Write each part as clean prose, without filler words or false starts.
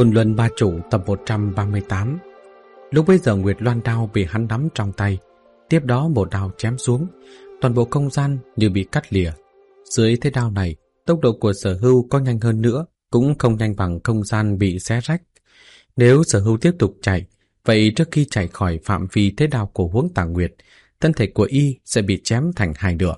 Côn Luân Ba Chủ tập 138. Lúc bấy giờ Nguyệt Loan đao bị hắn nắm trong tay, tiếp đó một đao chém xuống, toàn bộ không gian như bị cắt lìa. Dưới thế đao này, tốc độ của Sở Hưu có nhanh hơn nữa cũng không nhanh bằng không gian bị xé rách. Nếu Sở Hưu tiếp tục chạy, vậy trước khi chạy khỏi phạm vi thế đao của Huống Tà Nguyệt, thân thể của y sẽ bị chém thành hai nửa.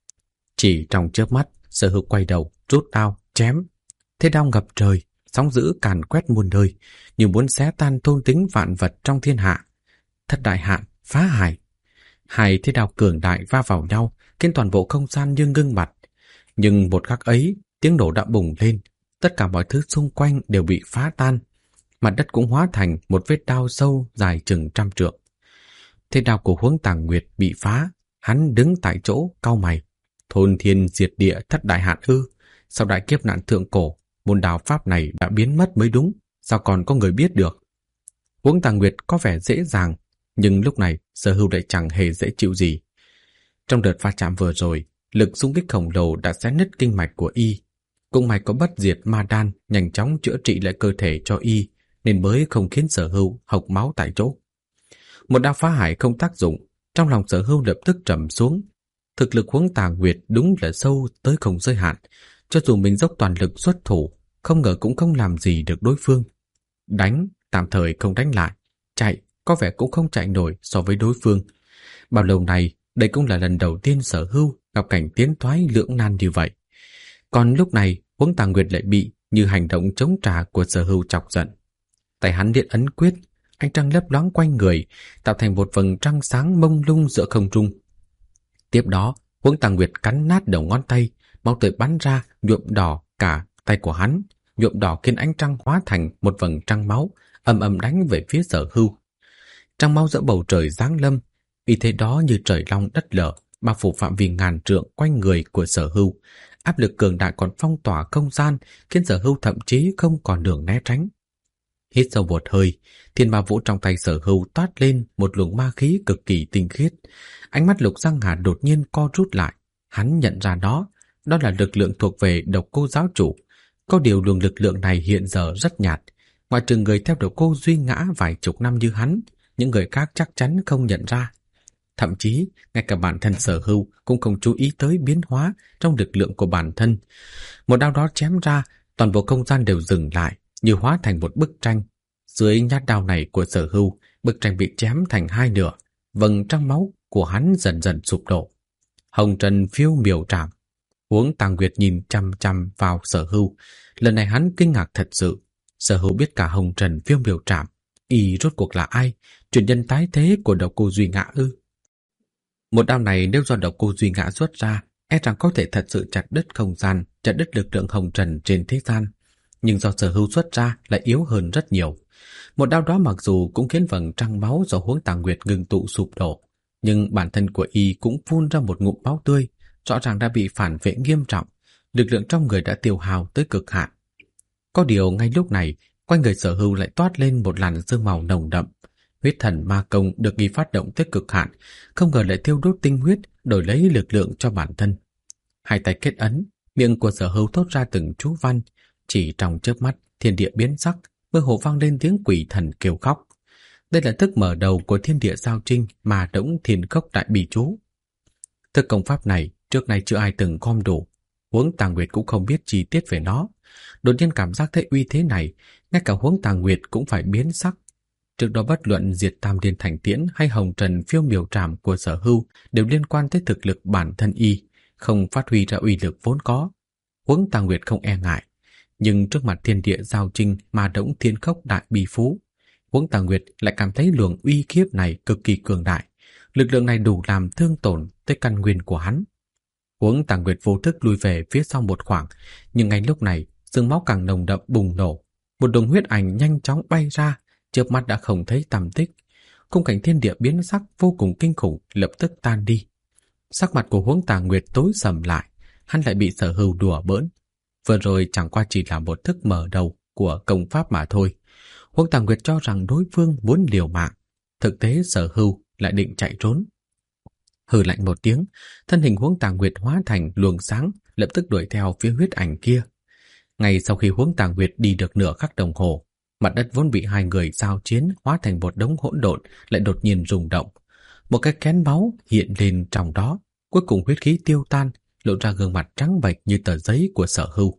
Chỉ trong chớp mắt, Sở Hưu quay đầu, rút đao, chém. Thế đao ngập trời, sóng dữ càn quét muôn nơi, như muốn xé tan thôn tính vạn vật trong thiên hạ. Thất đại hạn, phá hải. Hai thế đao cường đại va vào nhau, khiến toàn bộ không gian như ngưng bặt. Nhưng một khắc ấy, tiếng nổ đã bùng lên, tất cả mọi thứ xung quanh đều bị phá tan. Mặt đất cũng hóa thành một vết đao sâu dài chừng 100 trượng. Thế đao của Huống Tà Nguyệt bị phá, hắn đứng tại chỗ cau mày. Thôn thiên diệt địa thất đại hạn ư? Sau đại kiếp nạn thượng cổ, môn đạo pháp này đã biến mất mới đúng, sao còn có người biết được? Huống Tà Nguyệt có vẻ dễ dàng, nhưng lúc này Sở Hưu lại chẳng hề dễ chịu gì. Trong đợt va chạm vừa rồi, lực xung kích khổng lồ đã xé nứt kinh mạch của y. Cung mạch có bất diệt ma đan nhanh chóng chữa trị lại cơ thể cho y, nên mới không khiến Sở Hưu hộc máu tại chỗ. Một đao phá hải không tác dụng, trong lòng Sở Hưu lập tức trầm xuống. Thực lực Huống Tà Nguyệt đúng là sâu tới không giới hạn, cho dù mình dốc toàn lực xuất thủ, không ngờ cũng không làm gì được đối phương. Đánh, tạm thời không đánh lại, chạy, có vẻ cũng không chạy nổi so với đối phương. Bao lâu nay, đây cũng là lần đầu tiên Sở Hưu gặp cảnh tiến thoái lưỡng nan như vậy. Còn lúc này, Huống Tà Nguyệt lại bị như hành động chống trả của Sở Hưu chọc giận. Tay hắn điện ấn quyết, ánh trăng lấp loáng quanh người, tạo thành một vầng trăng sáng mông lung giữa không trung. Tiếp đó, Huống Tà Nguyệt cắn nát đầu ngón tay, máu tươi bắn ra nhuộm đỏ cả tay của hắn, nhuộm đỏ khiến ánh trăng hóa thành một vầng trăng máu, ầm ầm đánh về phía Sở Hưu. Trăng máu giữa bầu trời giáng lâm, vì thế đó như trời long đất lở, bao phủ phạm vi ngàn trượng quanh người của Sở Hưu. Áp lực cường đại còn phong tỏa không gian, khiến Sở Hưu thậm chí không còn đường né tránh. Hít sâu một hơi, thiên ma vũ trong tay Sở Hưu toát lên một luồng ma khí cực kỳ tinh khiết. Ánh mắt Lục Giang Hà đột nhiên co rút lại, hắn nhận ra đó là lực lượng thuộc về Độc Cô giáo chủ. Có điều luồng lực lượng này hiện giờ rất nhạt, ngoại trừ người theo Độc Cô duy ngã vài chục năm như hắn, những người khác chắc chắn không nhận ra. Thậm chí, ngay cả bản thân Sở Hưu cũng không chú ý tới biến hóa trong lực lượng của bản thân. Một đao đó chém ra, toàn bộ không gian đều dừng lại, như hóa thành một bức tranh. Dưới nhát đao này của Sở Hưu, bức tranh bị chém thành hai nửa, vầng trăng máu của hắn dần dần sụp đổ. Hồng trần phiêu miểu trảm. Huống Tà Nguyệt nhìn chăm chăm vào Sở Hưu, lần này hắn kinh ngạc thật sự. Sở Hưu biết cả hồng trần phiêu miểu trảm, y rốt cuộc là ai? Truyền nhân tái thế của Độc Cô duy ngã ư? Một đao này nếu do Độc Cô duy ngã xuất ra, e rằng có thể thật sự chặt đứt không gian, chặt đứt lực lượng hồng trần trên thế gian. Nhưng do Sở Hưu xuất ra lại yếu hơn rất nhiều. Một đao đó mặc dù cũng khiến vầng trăng máu do Huống Tà Nguyệt ngừng tụ sụp đổ, nhưng bản thân của y cũng phun ra một ngụm máu tươi, rõ ràng đã bị phản vệ nghiêm trọng, lực lượng trong người đã tiêu hao tới cực hạn. Có điều ngay lúc này, quanh người Sở Hưu lại toát lên một làn sương màu nồng đậm. Huyết thần ma công được y phát động tới cực hạn, không ngờ lại thiêu đốt tinh huyết đổi lấy lực lượng cho bản thân. Hai tay kết ấn, miệng của Sở Hưu thốt ra từng chú văn, chỉ trong chớp mắt, thiên địa biến sắc, mơ hồ vang lên tiếng quỷ thần kêu khóc. Đây là thức mở đầu của thiên địa giao trinh mà Đống Thiên Cốc đại bì chú. Thức công pháp này trước nay chưa ai từng gom đủ, Huống Tà Nguyệt cũng không biết chi tiết về nó. Đột nhiên cảm giác thấy uy thế này, ngay cả Huống Tà Nguyệt cũng phải biến sắc. Trước đó bất luận diệt tam điên thành tiễn hay hồng trần phiêu miểu trảm của Sở Hưu đều liên quan tới thực lực bản thân y, không phát huy ra uy lực vốn có. Huống Tà Nguyệt không e ngại, nhưng trước mặt thiên địa giao trinh mà Đống Thiên Cốc đại bì phú, Huống Tà Nguyệt lại cảm thấy luồng uy khiếp này cực kỳ cường đại. Lực lượng này đủ làm thương tổn tới căn nguyên của hắn. Huống Tà Nguyệt vô thức lùi về phía sau một khoảng, nhưng ngay lúc này, sương máu càng nồng đậm bùng nổ. Một đồng huyết ảnh nhanh chóng bay ra, chớp mắt đã không thấy tăm tích. Khung cảnh thiên địa biến sắc vô cùng kinh khủng lập tức tan đi. Sắc mặt của Huống Tà Nguyệt tối sầm lại, hắn lại bị Sở Hưu đùa bỡn. Vừa rồi chẳng qua chỉ là một thức mở đầu của công pháp mà thôi. Huống Tà Nguyệt cho rằng đối phương muốn liều mạng, thực tế Sở Hưu lại định chạy trốn. Hừ lạnh một tiếng, thân hình Huống Tà Nguyệt hóa thành luồng sáng, lập tức đuổi theo phía huyết ảnh kia. Ngay sau khi Huống Tà Nguyệt đi được nửa khắc đồng hồ, Mặt đất vốn bị hai người giao chiến hóa thành một đống hỗn độn lại đột nhiên rung động. Một cái kén máu hiện lên trong đó, cuối cùng huyết khí tiêu tan, lộ ra gương mặt trắng bệch như tờ giấy của Sở Hưu.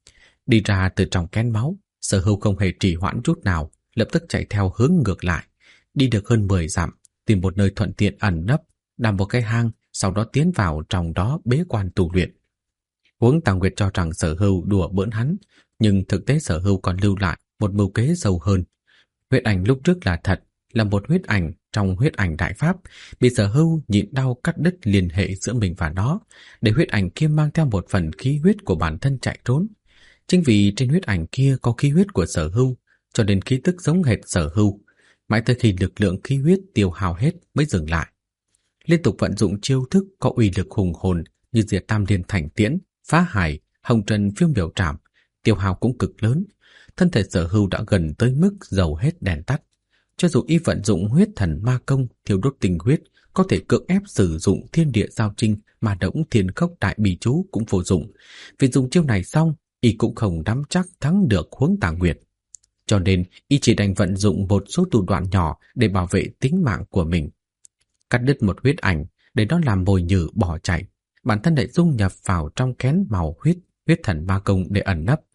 Đi ra từ trong kén máu, Sở Hưu không hề trì hoãn chút nào, lập tức chạy theo hướng ngược lại, đi được hơn 10 dặm, tìm một nơi thuận tiện ẩn nấp, đào một cái hang, sau đó tiến vào trong đó bế quan tu luyện. Huống Tàng Nguyệt cho rằng Sở Hưu đùa bỡn hắn, nhưng thực tế Sở Hưu còn lưu lại một mưu kế sâu hơn. Huyết ảnh lúc trước là thật, là một huyết ảnh trong huyết ảnh đại pháp, bị Sở Hưu nhịn đau cắt đứt liên hệ giữa mình và nó, để huyết ảnh kia mang theo một phần khí huyết của bản thân chạy trốn. Chính vì trên huyết ảnh kia có khí huyết của Sở Hưu, cho nên khí tức giống hệt Sở Hưu, mãi tới khi lực lượng khí huyết tiêu hao hết mới dừng lại. Liên tục vận dụng chiêu thức có uy lực hùng hồn như Diệt Tam Liên Thành Tiễn, Phá Hải, Hồng Trần Phiêu Miểu Trảm, tiêu hao cũng cực lớn. Thân thể Sở Hưu đã gần tới mức dầu hết đèn tắt. Cho dù y vận dụng huyết thần ma công thiêu đốt tinh huyết, có thể cưỡng ép sử dụng thiên địa giao trinh mà đống thiên khốc đại bì chú cũng vô dụng. Vì dùng chiêu này xong, y cũng không nắm chắc thắng được Huống Tà Nguyệt. Cho nên y chỉ đành vận dụng một số thủ đoạn nhỏ để bảo vệ tính mạng của mình. Cắt đứt một huyết ảnh để nó làm mồi nhử bỏ chạy, bản thân lại dung nhập vào trong kén màu huyết thần ma công để ẩn nấp.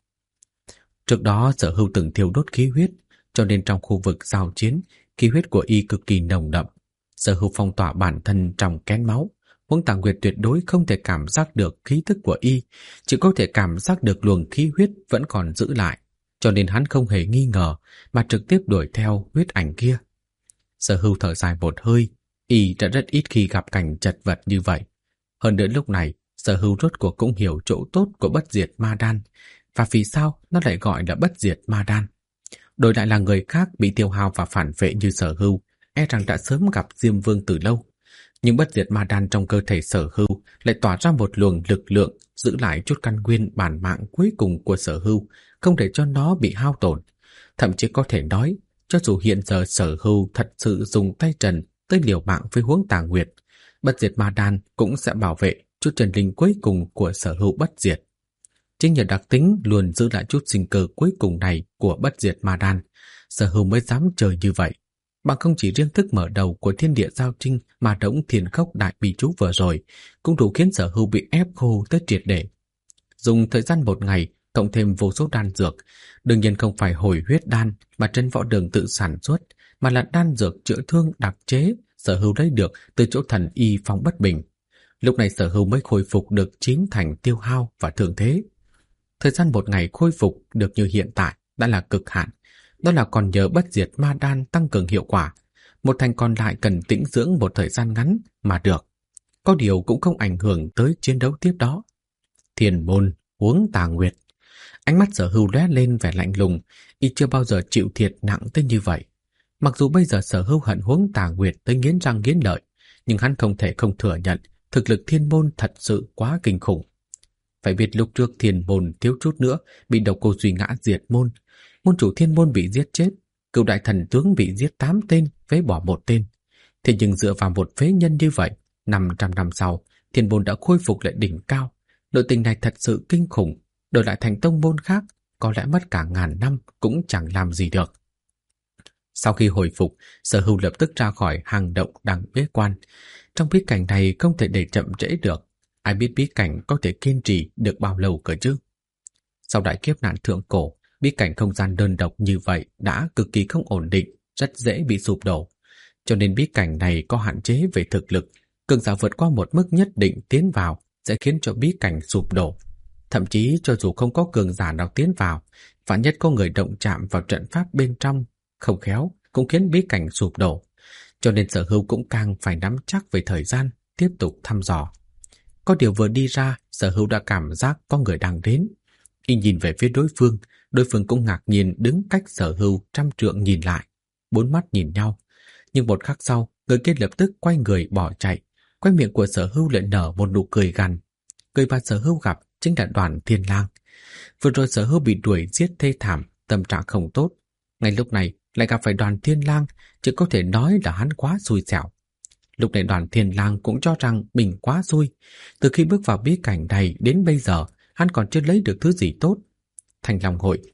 Trước đó Sở Hưu từng thiêu đốt khí huyết, cho nên trong khu vực giao chiến, khí huyết của y cực kỳ nồng đậm. Sở Hưu phong tỏa bản thân trong kén máu, Huống Tà Nguyệt tuyệt đối không thể cảm giác được khí tức của y, chỉ có thể cảm giác được luồng khí huyết vẫn còn giữ lại, cho nên hắn không hề nghi ngờ mà trực tiếp đuổi theo huyết ảnh kia. Sở Hưu thở dài một hơi, y đã rất ít khi gặp cảnh chật vật như vậy. Hơn nữa lúc này, Sở Hưu rốt cuộc cũng hiểu chỗ tốt của bất diệt ma đan, và vì sao nó lại gọi là bất diệt ma đan. Đổi lại là người khác bị tiêu hao và phản vệ như Sở Hưu, e rằng đã sớm gặp Diêm Vương từ lâu. Nhưng bất diệt ma đan trong cơ thể Sở Hưu lại tỏa ra một luồng lực lượng giữ lại chút căn nguyên bản mạng cuối cùng của Sở Hưu, không để cho nó bị hao tổn. Thậm chí có thể nói, cho dù hiện giờ Sở Hưu thật sự dùng tay trần tới liều mạng với Huống Tà Nguyệt, bất diệt ma đan cũng sẽ bảo vệ chút chân linh cuối cùng của Sở Hưu bất diệt. Chính nhờ đặc tính luôn giữ lại chút sinh cơ cuối cùng này của bất diệt ma đan, Sở Hưu mới dám chơi như vậy. Bằng không chỉ riêng thức mở đầu của thiên địa giao trinh mà đống thiên khốc đại bì chú vừa rồi cũng đủ khiến Sở Hưu bị ép khô tới triệt để. Dùng thời gian một ngày cộng thêm vô số đan dược, đương nhiên không phải hồi huyết đan mà Trấn Võ Đường tự sản xuất, mà là đan dược chữa thương đặc chế Sở Hưu lấy được từ chỗ thần y Phong Bất Bình. Lúc này Sở Hưu mới khôi phục được 9 thành tiêu hao và thương thế. Thời gian một ngày khôi phục được như hiện tại đã là cực hạn, đó là còn nhờ bất diệt ma đan tăng cường hiệu quả. Một thành còn lại cần tĩnh dưỡng một thời gian ngắn mà được. Có điều cũng không ảnh hưởng tới chiến đấu tiếp đó. Thiên môn, Huống Tà Nguyệt. Ánh mắt Sở Hưu lóe lên vẻ lạnh lùng, y chưa bao giờ chịu thiệt nặng tới như vậy. Mặc dù bây giờ Sở Hưu hận Huống Tà Nguyệt tới nghiến răng nghiến lợi, nhưng hắn không thể không thừa nhận thực lực thiên môn thật sự quá kinh khủng. Phải biết lúc trước thiên môn thiếu chút nữa bị độc cô Duy Ngã diệt môn. Môn chủ thiên môn bị giết chết, cựu đại thần tướng bị giết 8 tên, phế bỏ 1 tên. Thế nhưng dựa vào một phế nhân như vậy, 500 năm sau, thiên môn đã khôi phục lại đỉnh cao. Nội tình này thật sự kinh khủng, đổi lại thành tông môn khác, có lẽ mất cả ngàn năm cũng chẳng làm gì được. Sau khi hồi phục, Sở Hưu lập tức ra khỏi hang động đang bế quan. Trong bí cảnh này không thể để chậm trễ được. Ai biết bí cảnh có thể kiên trì được bao lâu cơ chứ? Sau đại kiếp nạn thượng cổ, bí cảnh không gian đơn độc như vậy đã cực kỳ không ổn định, rất dễ bị sụp đổ. Cho nên bí cảnh này có hạn chế về thực lực, cường giả vượt qua một mức nhất định tiến vào sẽ khiến cho bí cảnh sụp đổ. Thậm chí cho dù không có cường giả nào tiến vào, vạn nhất có người động chạm vào trận pháp bên trong, không khéo cũng khiến bí cảnh sụp đổ. Cho nên Sở Hưu cũng càng phải nắm chắc về thời gian, tiếp tục thăm dò. Có điều vừa đi ra, Sở Hưu đã cảm giác có người đang đến. Y nhìn về phía đối phương cũng ngạc nhiên đứng cách Sở Hưu 100 trượng nhìn lại, 4 mắt nhìn nhau. Nhưng một khắc sau, người kia lập tức quay người bỏ chạy. Quanh miệng của Sở Hưu lại nở một nụ cười gằn. Người mà Sở Hưu gặp chính là Đoàn Thiên Lang. Vừa rồi Sở Hưu bị đuổi giết thê thảm, tâm trạng không tốt. Ngay lúc này lại gặp phải Đoàn Thiên Lang, chỉ có thể nói là hắn quá xui xẻo. Lúc này Đoàn Thiên Lang cũng cho rằng mình quá xui. Từ khi bước vào bí cảnh này đến bây giờ, hắn còn chưa lấy được thứ gì tốt. Thanh Long Hội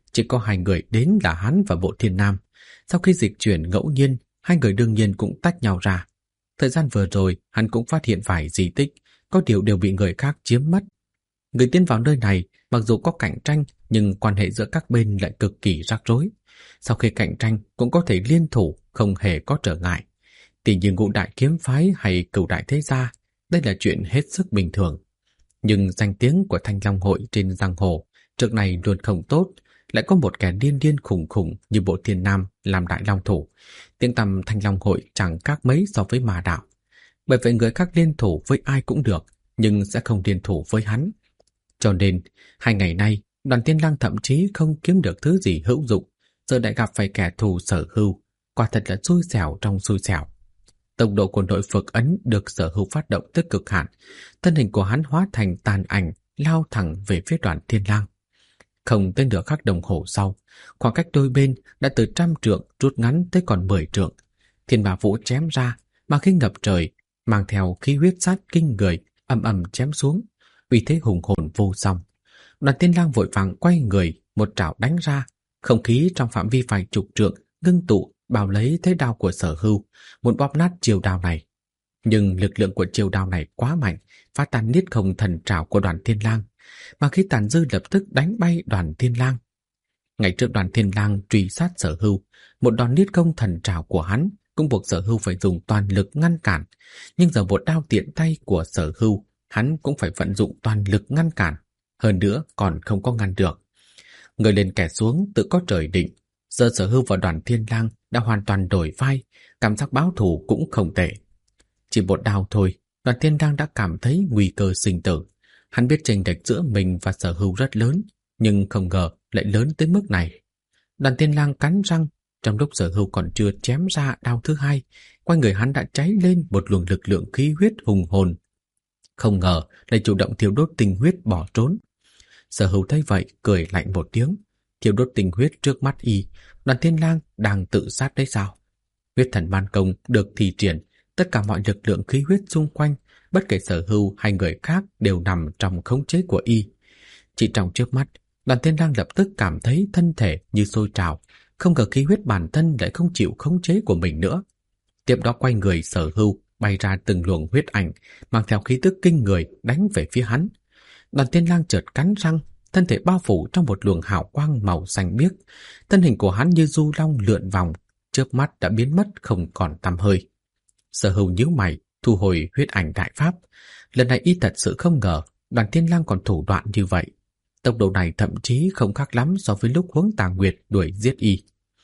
Chỉ có hai người đến là hắn và Bộ Thiên Nam. Sau khi dịch chuyển ngẫu nhiên, hai người đương nhiên cũng tách nhau ra. Thời gian vừa rồi, hắn cũng phát hiện vài di tích, có điều đều bị người khác chiếm mất. Người tiến vào nơi này, mặc dù có cạnh tranh, nhưng quan hệ giữa các bên lại cực kỳ rắc rối. Sau khi cạnh tranh, cũng có thể liên thủ, không hề có trở ngại. Tỷ như Ngũ Đại Kiếm Phái hay Cửu Đại Thế Gia, đây là chuyện hết sức bình thường. Nhưng danh tiếng của Thanh Long Hội trên giang hồ trước này luôn không tốt, lại có một kẻ điên điên khủng khủng như Bộ Thiên Nam làm đại long thủ. Tiếng tăm Thanh Long Hội chẳng khác mấy so với Ma Đạo. Bởi vậy người khác liên thủ với ai cũng được, nhưng sẽ không liên thủ với hắn. Cho nên, 2 ngày nay, Đoàn Thiên Lang thậm chí không kiếm được thứ gì hữu dụng, giờ lại gặp phải kẻ thù Sở Hưu, quả thật là xui xẻo trong xui xẻo. Tốc độ của nội Phược ấn được Sở Hưu phát động tới cực hạn, thân hình của hắn hóa thành tàn ảnh, lao thẳng về phía Đoàn Thiên Lang. Không tới nửa khắc đồng hồ sau, khoảng cách đôi bên đã từ 100 trượng rút ngắn tới còn 10 trượng. Thiên Bà Vũ chém ra, mà khi ngập trời, mang theo khí huyết sát kinh người, ầm ầm chém xuống, uy thế hùng hồn vô song. Đoàn Thiên Lang vội vàng quay người, một trảo đánh ra, không khí trong phạm vi vài chục trượng ngưng tụ bao lấy thế đao của Sở Hưu, muốn bóp nát chiêu đao này. Nhưng lực lượng của chiêu đao này quá mạnh, phá tan niết không thần trảo của Đoàn Thiên Lang, mà khí tàn dư lập tức đánh bay Đoàn Thiên Lang. Ngày trước Đoàn Thiên Lang truy sát Sở Hưu, một đòn niết không thần trảo của hắn cũng buộc Sở Hưu phải dùng toàn lực ngăn cản, nhưng giờ một đao tiện tay của Sở Hưu, hắn cũng phải vận dụng toàn lực ngăn cản, hơn nữa còn không có ngăn được. Người lên kẻ xuống tự có trời định, giờ Sở Hưu và Đoàn Thiên Lang đã hoàn toàn đổi vai, cảm giác báo thù cũng không tệ. Chỉ một đao thôi, Đoàn Thiên Lang đã cảm thấy nguy cơ sinh tử. Hắn biết chênh lệch giữa mình và Sở Hưu rất lớn, nhưng không ngờ lại lớn tới mức này. Đoàn Thiên Lang cắn răng, trong lúc Sở Hưu còn chưa chém ra đao thứ hai, quanh người hắn đã cháy lên một luồng lực lượng khí huyết hùng hồn. Không ngờ lại chủ động thiêu đốt tinh huyết bỏ trốn. Sở Hưu thấy vậy cười lạnh một tiếng, thiêu đốt tinh huyết trước mắt y, Đoàn Thiên Lang đang tự sát đấy sao? Huyết Thần Man Công được thi triển, tất cả mọi lực lượng khí huyết xung quanh, bất kể Sở Hưu hay người khác đều nằm trong khống chế của y. Chỉ trong chớp mắt, Đoàn Thiên Lang lập tức cảm thấy thân thể như sôi trào, không ngờ khí huyết bản thân lại không chịu khống chế của mình nữa. Tiếp đó quay người Sở Hưu bay ra từng luồng huyết ảnh, mang theo khí tức kinh người đánh về phía hắn. Đoàn Thiên Lang chợt cắn răng, thân thể bao phủ trong một luồng hào quang màu xanh biếc, thân hình của hắn như du long lượn vòng, chớp mắt đã biến mất không còn tăm hơi. Sở Hưu nhíu mày, thu hồi huyết ảnh đại pháp. Lần này y thật sự không ngờ Đoàn Thiên Lang còn thủ đoạn như vậy. Tốc độ này thậm chí không khác lắm so với lúc Huống Tà Nguyệt đuổi giết y.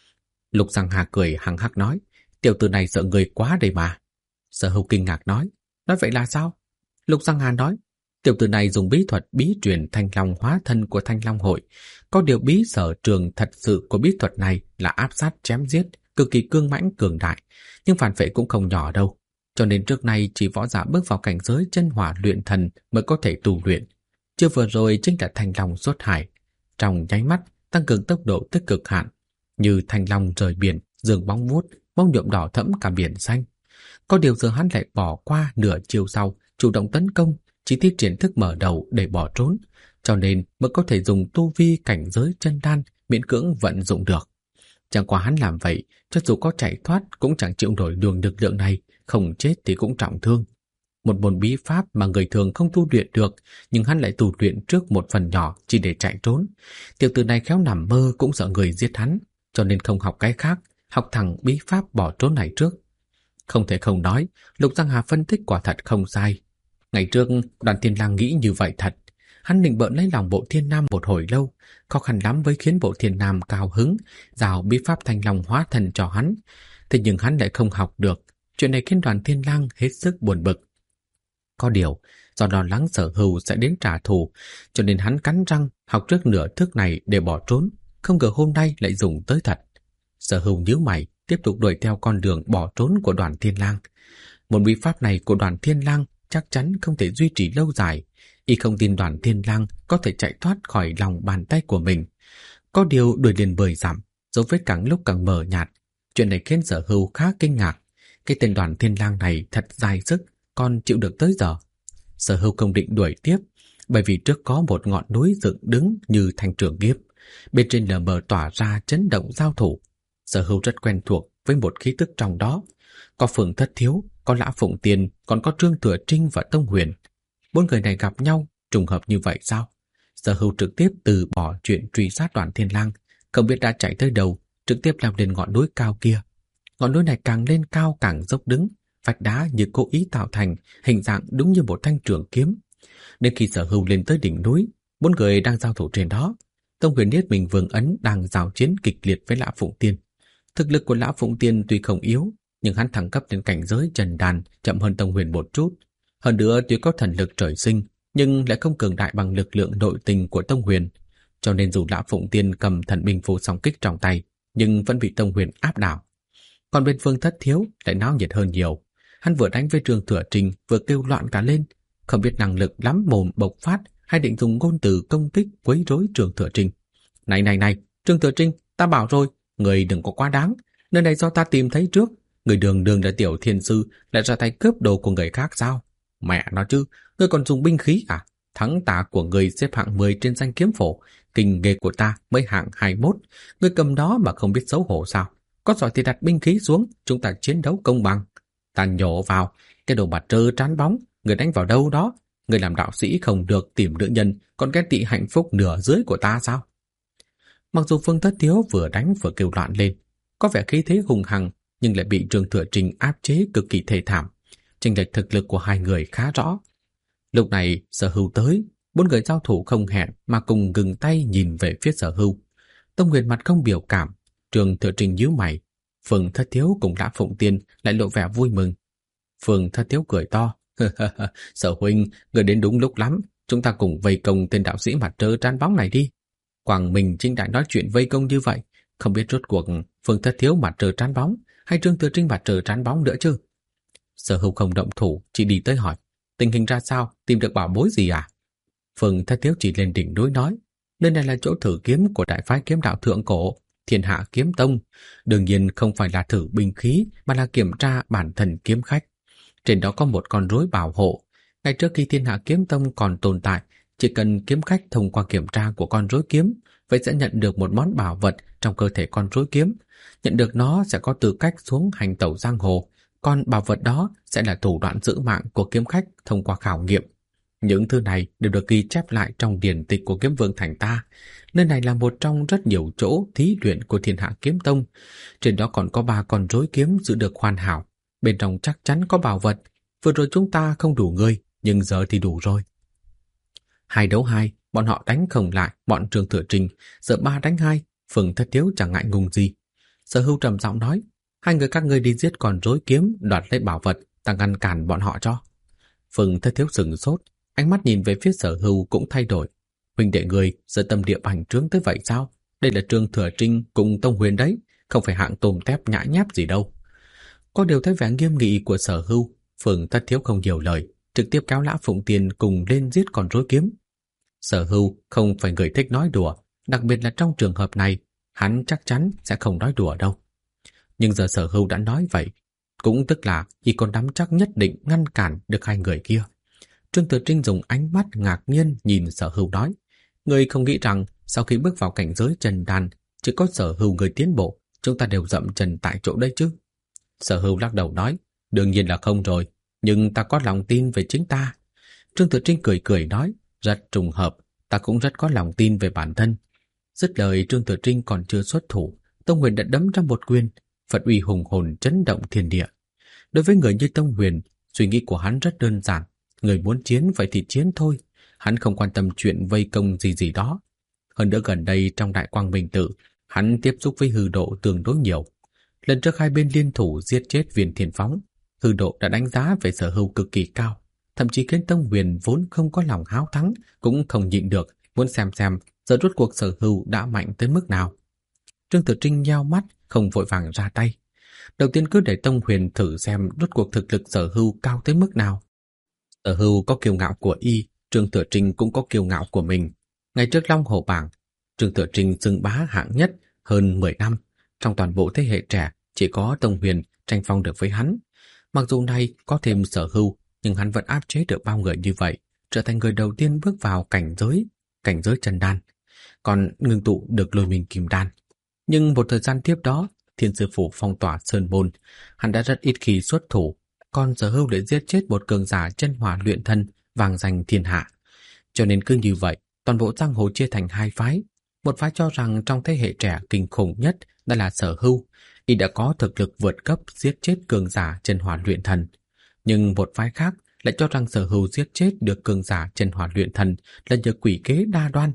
Lục Giang Hà cười hằng hắc nói, tiểu tử này sợ người quá đây mà. Sở Hưu kinh ngạc nói vậy là sao? Lục Giang Hà nói, tiểu tử này dùng bí thuật bí truyền Thanh Long hóa thân của Thanh Long Hội. Có điều bí sở trường thật sự của bí thuật này là áp sát chém giết, cực kỳ cương mãnh cường đại, nhưng phản vệ cũng không nhỏ đâu. Cho nên trước nay chỉ võ giả bước vào cảnh giới chân hỏa luyện thần mới có thể tu luyện. Chưa vừa rồi chính là Thanh Long xuất hải, trong nháy mắt tăng cường tốc độ tới cực hạn, như Thanh Long rời biển, giường bóng vuốt, bóng nhuộm đỏ thẫm cả biển xanh. Có điều giờ hắn lại bỏ qua nửa chiều sau, chủ động tấn công, chỉ thi triển thức mở đầu để bỏ trốn, cho nên mới có thể dùng tu vi cảnh giới chân đan miễn cưỡng vận dụng được. Chẳng qua hắn làm vậy, cho dù có chạy thoát cũng chẳng chịu nổi luồng lực lượng này, không chết thì cũng trọng thương. Một môn bí pháp mà người thường không tu luyện được, nhưng hắn lại tu luyện trước một phần nhỏ chỉ để chạy trốn. Tiểu tử này khéo nằm mơ cũng sợ người giết hắn, cho nên không học cái khác, học thẳng bí pháp bỏ trốn này trước. Không thể không nói, Lục Giang Hà phân tích quả thật không sai. Ngày trước, Đoàn Thiên Lang nghĩ như vậy thật. Hắn định bợ lấy lòng Bộ Thiên Nam một hồi lâu, khó khăn lắm mới khiến Bộ Thiên Nam cao hứng, giao bí pháp Thanh Long hóa thần cho hắn. Thế nhưng hắn lại không học được, chuyện này khiến Đoàn Thiên Lang hết sức buồn bực. Có điều, do lo lắng Sở Hưu sẽ đến trả thù, cho nên hắn cắn răng học trước nửa thức này để bỏ trốn, không ngờ hôm nay lại dùng tới thật. Sở Hưu nhíu mày, tiếp tục đuổi theo con đường bỏ trốn của Đoàn Thiên Lang. Một bí pháp này của Đoàn Thiên Lang chắc chắn không thể duy trì lâu dài, y không tin Đoàn Thiên Lang có thể chạy thoát khỏi lòng bàn tay của mình. Có điều đuổi liền 10 dặm, dấu vết càng lúc càng mờ nhạt. Chuyện này khiến Sở Hưu khá kinh ngạc. Cái tên Đoàn Thiên Lang này thật dai sức, còn chịu được tới giờ. Sở Hưu không định đuổi tiếp, bởi vì trước có một ngọn núi dựng đứng như thanh trường kiếp. bên trên lờ mờ tỏa ra chấn động giao thủ. Sở Hưu rất quen thuộc với một khí tức trong đó. Có Phượng Thất Thiếu, có Lã Phụng Tiên, còn có Trương Thừa Trinh và Tông Huyền. 4 người này gặp nhau trùng hợp như vậy sao? Sở Hưu trực tiếp từ bỏ chuyện truy sát Đoàn Thiên Lang, không biết đã chạy tới đâu, trực tiếp leo lên ngọn núi cao kia. Ngọn núi này càng lên cao càng dốc đứng, vách đá như cố ý tạo thành, hình dạng đúng như một thanh trường kiếm. Đến khi Sở Hưu lên tới đỉnh núi, 4 người đang giao thủ trên đó. Tông Huyền biết mình Vương Ấn đang giao chiến kịch liệt với Lã Phụng Tiên. Thực lực của Lã Phụng Tiên tuy không yếu, nhưng hắn thăng cấp đến cảnh giới trần đàn chậm hơn Tông Huyền một chút. Hơn nữa tuy có thần lực trời sinh, nhưng lại không cường đại bằng lực lượng nội tình của Tông Huyền. Cho nên dù Lã Phụng Tiên cầm thần binh phù song kích trong tay, nhưng vẫn bị Tông Huyền áp đảo. Còn bên Phương Thất Thiếu lại náo nhiệt hơn nhiều. Hắn vừa đánh với Trương Thừa Trinh vừa kêu loạn cả lên, không biết năng lực lắm mồm bộc phát hay định dùng ngôn từ công kích quấy rối Trương Thừa Trinh. Này, Trương Thừa Trinh, ta bảo rồi, người đừng có quá đáng. Nơi này do ta tìm thấy trước, người đường đường là tiểu thiên sư lại ra tay cướp đồ của người khác sao? Mẹ nó chứ, ngươi còn dùng binh khí à? Thắng tà của người xếp hạng 10 trên danh kiếm phổ, kinh nghề của ta mới hạng 21. Ngươi cầm đó mà không biết xấu hổ sao? Có giỏi thì đặt binh khí xuống, chúng ta chiến đấu công bằng. Ta nhổ vào, cái đồ mặt trơ trán bóng, người đánh vào đâu đó? Người làm đạo sĩ không được tìm nữ nhân, còn ghét tị hạnh phúc nửa dưới của ta sao? Mặc dù Phương Thất Thiếu vừa đánh vừa kêu loạn lên, có vẻ khí thế hùng hằng, nhưng lại bị Trương Thừa Trinh áp chế cực kỳ thê thảm. Chênh lệch thực lực của hai người khá rõ. Lúc này Sở Hưu tới, 4 người giao thủ không hẹn mà cùng ngừng tay nhìn về phía Sở Hưu. Tông Huyền mặt không biểu cảm, Trương Thừa Trinh nhíu mày. Phương Thất Thiếu cùng Lã Phụng Tiên lại lộ vẻ vui mừng. Phương Thất Thiếu cười to, Sở huynh, người đến đúng lúc lắm, chúng ta cùng vây công tên đạo sĩ mặt trơ trán bóng này đi. Quảng Minh chính đại nói chuyện vây công như vậy, không biết rốt cuộc Phương Thất Thiếu mặt trơ trán bóng hay Trương Thừa Trinh mặt trơ trán bóng nữa chứ. Sở Hưu không động thủ, chỉ đi tới hỏi, tình hình ra sao, tìm được bảo bối gì à? Phương Thất Thiếu chỉ lên đỉnh núi nói, nơi này là chỗ thử kiếm của đại phái kiếm đạo thượng cổ, Thiên Hạ Kiếm Tông. Đương nhiên không phải là thử binh khí, mà là kiểm tra bản thân kiếm khách. Trên đó có một con rối bảo hộ. Ngay trước khi Thiên Hạ Kiếm Tông còn tồn tại, chỉ cần kiếm khách thông qua kiểm tra của con rối kiếm, vậy sẽ nhận được một món bảo vật trong cơ thể con rối kiếm. Nhận được nó sẽ có tư cách xuống hành tẩu giang hồ, còn bảo vật đó sẽ là thủ đoạn giữ mạng của kiếm khách thông qua khảo nghiệm. Những thứ này đều được ghi chép lại trong điển tịch của Kiếm Vương thành ta. Nơi này là một trong rất nhiều chỗ thí luyện của Thiên Hạ Kiếm Tông. Trên đó còn có 3 con rối kiếm giữ được hoàn hảo. Bên trong chắc chắn có bảo vật. Vừa rồi chúng ta không đủ người, nhưng giờ thì đủ rồi. 2 đấu 2, bọn họ đánh không lại bọn Trương Thừa Trinh. Giờ 3 đánh 2, Phương Thất Thiếu chẳng ngại ngùng gì. Sở Hưu trầm giọng nói, 2 người các ngươi đi giết con rối kiếm, đoạt lấy bảo vật, ta ngăn cản bọn họ cho. Phương Thất Thiếu sửng sốt, ánh mắt nhìn về phía Sở Hưu cũng thay đổi. Huynh đệ người giờ tâm địa bành trướng tới vậy sao? Đây là Trương Thừa Trinh cùng Tông Huyền đấy, không phải hạng tôm tép nhã nháp gì đâu. Có điều thấy vẻ nghiêm nghị của Sở Hưu, Phương Thất Thiếu không nhiều lời, trực tiếp kéo Lã Phụng Tiên cùng lên giết con rối kiếm. Sở Hưu không phải người thích nói đùa, đặc biệt là trong trường hợp này, hắn chắc chắn sẽ không nói đùa đâu. Nhưng giờ Sở Hưu đã nói vậy, cũng tức là y còn nắm chắc nhất định ngăn cản được 2 người kia. Trương Thừa Trinh dùng ánh mắt ngạc nhiên nhìn Sở Hưu nói, người không nghĩ rằng sau khi bước vào cảnh giới trần đàn, chỉ có Sở Hưu người tiến bộ, chúng ta đều dậm chân tại chỗ đây chứ? Sở Hưu lắc đầu nói, đương nhiên là không rồi, nhưng ta có lòng tin về chính ta. Trương Thừa Trinh cười cười nói, rất trùng hợp, ta cũng rất có lòng tin về bản thân. Dứt lời Trương Thừa Trinh còn chưa xuất thủ, Tông Huyền đã đấm ra một quyền, Phật uy hùng hồn chấn động thiên địa. Đối với người như Tông Huyền, suy nghĩ của hắn rất đơn giản, người muốn chiến vậy thì chiến thôi, hắn không quan tâm chuyện vây công gì đó. Hơn nữa gần đây trong Đại Quang Minh Tự, hắn tiếp xúc với hư độ tương đối nhiều. Lần trước 2 bên liên thủ giết chết Viên Thiên Phóng, hư độ đã đánh giá về Sở Hưu cực kỳ cao, thậm chí khiến Tông Huyền vốn không có lòng háo thắng cũng không nhịn được, muốn xem giờ rốt cuộc Sở Hưu đã mạnh tới mức nào. Trương Thừa Trinh nheo mắt, không vội vàng ra tay. Đầu tiên cứ để Tông Huyền thử xem rốt cuộc thực lực Sở Hưu cao tới mức nào. Sở Hưu có kiêu ngạo của y, Trương Thừa Trinh cũng có kiêu ngạo của mình. Ngày trước Long Hồ bảng, Trương Thừa Trinh xưng bá hạng nhất hơn 10 năm. Trong toàn bộ thế hệ trẻ, chỉ có Tông Huyền tranh phong được với hắn. Mặc dù nay có thêm Sở Hưu, nhưng hắn vẫn áp chế được bao người như vậy, trở thành người đầu tiên bước vào cảnh giới trần đan. còn ngưng tụ được Lôi Minh Kim Đan. Nhưng một thời gian tiếp đó, Thiên Sư Phủ phong tỏa sơn môn, hắn đã rất ít khi xuất thủ, còn Sở Hưu lại giết chết một cường giả chân hỏa luyện thân vang danh thiên hạ. Cho nên cứ như vậy, toàn bộ giang hồ chia thành hai phái. Một phái cho rằng trong thế hệ trẻ kinh khủng nhất đã là Sở Hưu, y đã có thực lực vượt cấp giết chết cường giả chân hỏa luyện thần. Nhưng một phái khác lại cho rằng Sở Hưu giết chết được cường giả chân hỏa luyện thần là nhờ quỷ kế đa đoan.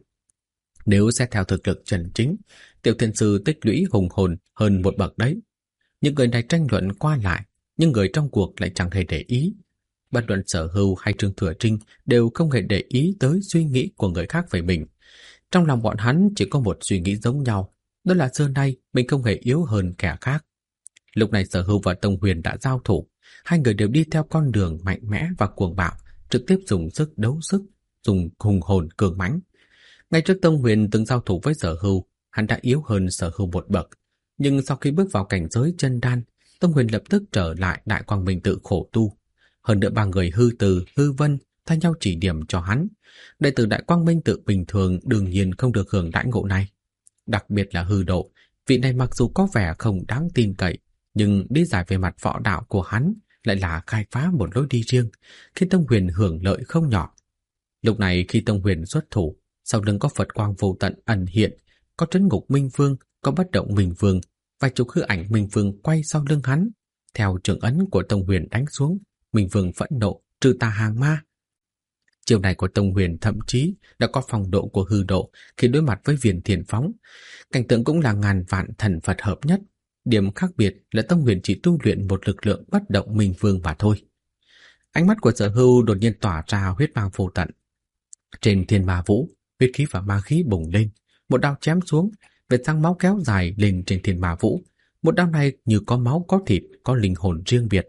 Nếu xét theo thực lực chân chính, Tiểu Thiên Sư tích lũy hùng hồn hơn một bậc đấy. Những người này tranh luận qua lại, nhưng người trong cuộc lại chẳng hề để ý. Bất luận Sở Hưu hay Trương Thừa Trinh đều không hề để ý tới suy nghĩ của người khác về mình. Trong lòng bọn hắn chỉ có một suy nghĩ giống nhau, đó là xưa nay mình không hề yếu hơn kẻ khác. Lúc này Sở Hưu và Tông Huyền đã giao thủ, hai người đều đi theo con đường mạnh mẽ và cuồng bạo, trực tiếp dùng sức đấu sức, dùng hùng hồn cường mãnh. Ngay trước Tông Huyền từng giao thủ với Sở Hưu, hắn đã yếu hơn Sở Hưu một bậc, nhưng sau khi bước vào cảnh giới chân đan, Tông Huyền lập tức trở lại Đại Quang Minh Tự khổ tu. Hơn nữa ba người Hư Từ, Hư Vân thay nhau chỉ điểm cho hắn. Đệ tử Đại Quang Minh Tự bình thường đương nhiên không được hưởng đãi ngộ này. Đặc biệt là Hư Độ, vị này mặc dù có vẻ không đáng tin cậy, nhưng lý giải về mặt võ đạo của hắn lại là khai phá một lối đi riêng, khiến Tông Huyền hưởng lợi không nhỏ. Lúc này khi Tông Huyền xuất thủ, sau lưng có Phật quang vô tận ẩn hiện, có trấn ngục Minh Vương, có bất động Minh Vương, vài chục hư ảnh Minh Vương quay sau lưng hắn. Theo trường ấn của Tông Huyền đánh xuống, Minh Vương phẫn nộ, trừ tà hàng ma. Chiều này của Tông Huyền thậm chí đã có phong độ của Hư Độ khi đối mặt với Viền Thiền Phóng. Cảnh tượng cũng là ngàn vạn thần Phật hợp nhất. Điểm khác biệt là Tông Huyền chỉ tu luyện một lực lượng bất động Minh Vương mà thôi. Ánh mắt của Sở Hưu đột nhiên tỏa ra huyết mang vô tận. Trên Thiên Ma Vũ, huyết khí và ma khí bùng lên, một đao chém xuống, vệt răng máu kéo dài lên trên Thiên Ma Vũ. Một đao này như có máu có thịt, có linh hồn riêng biệt.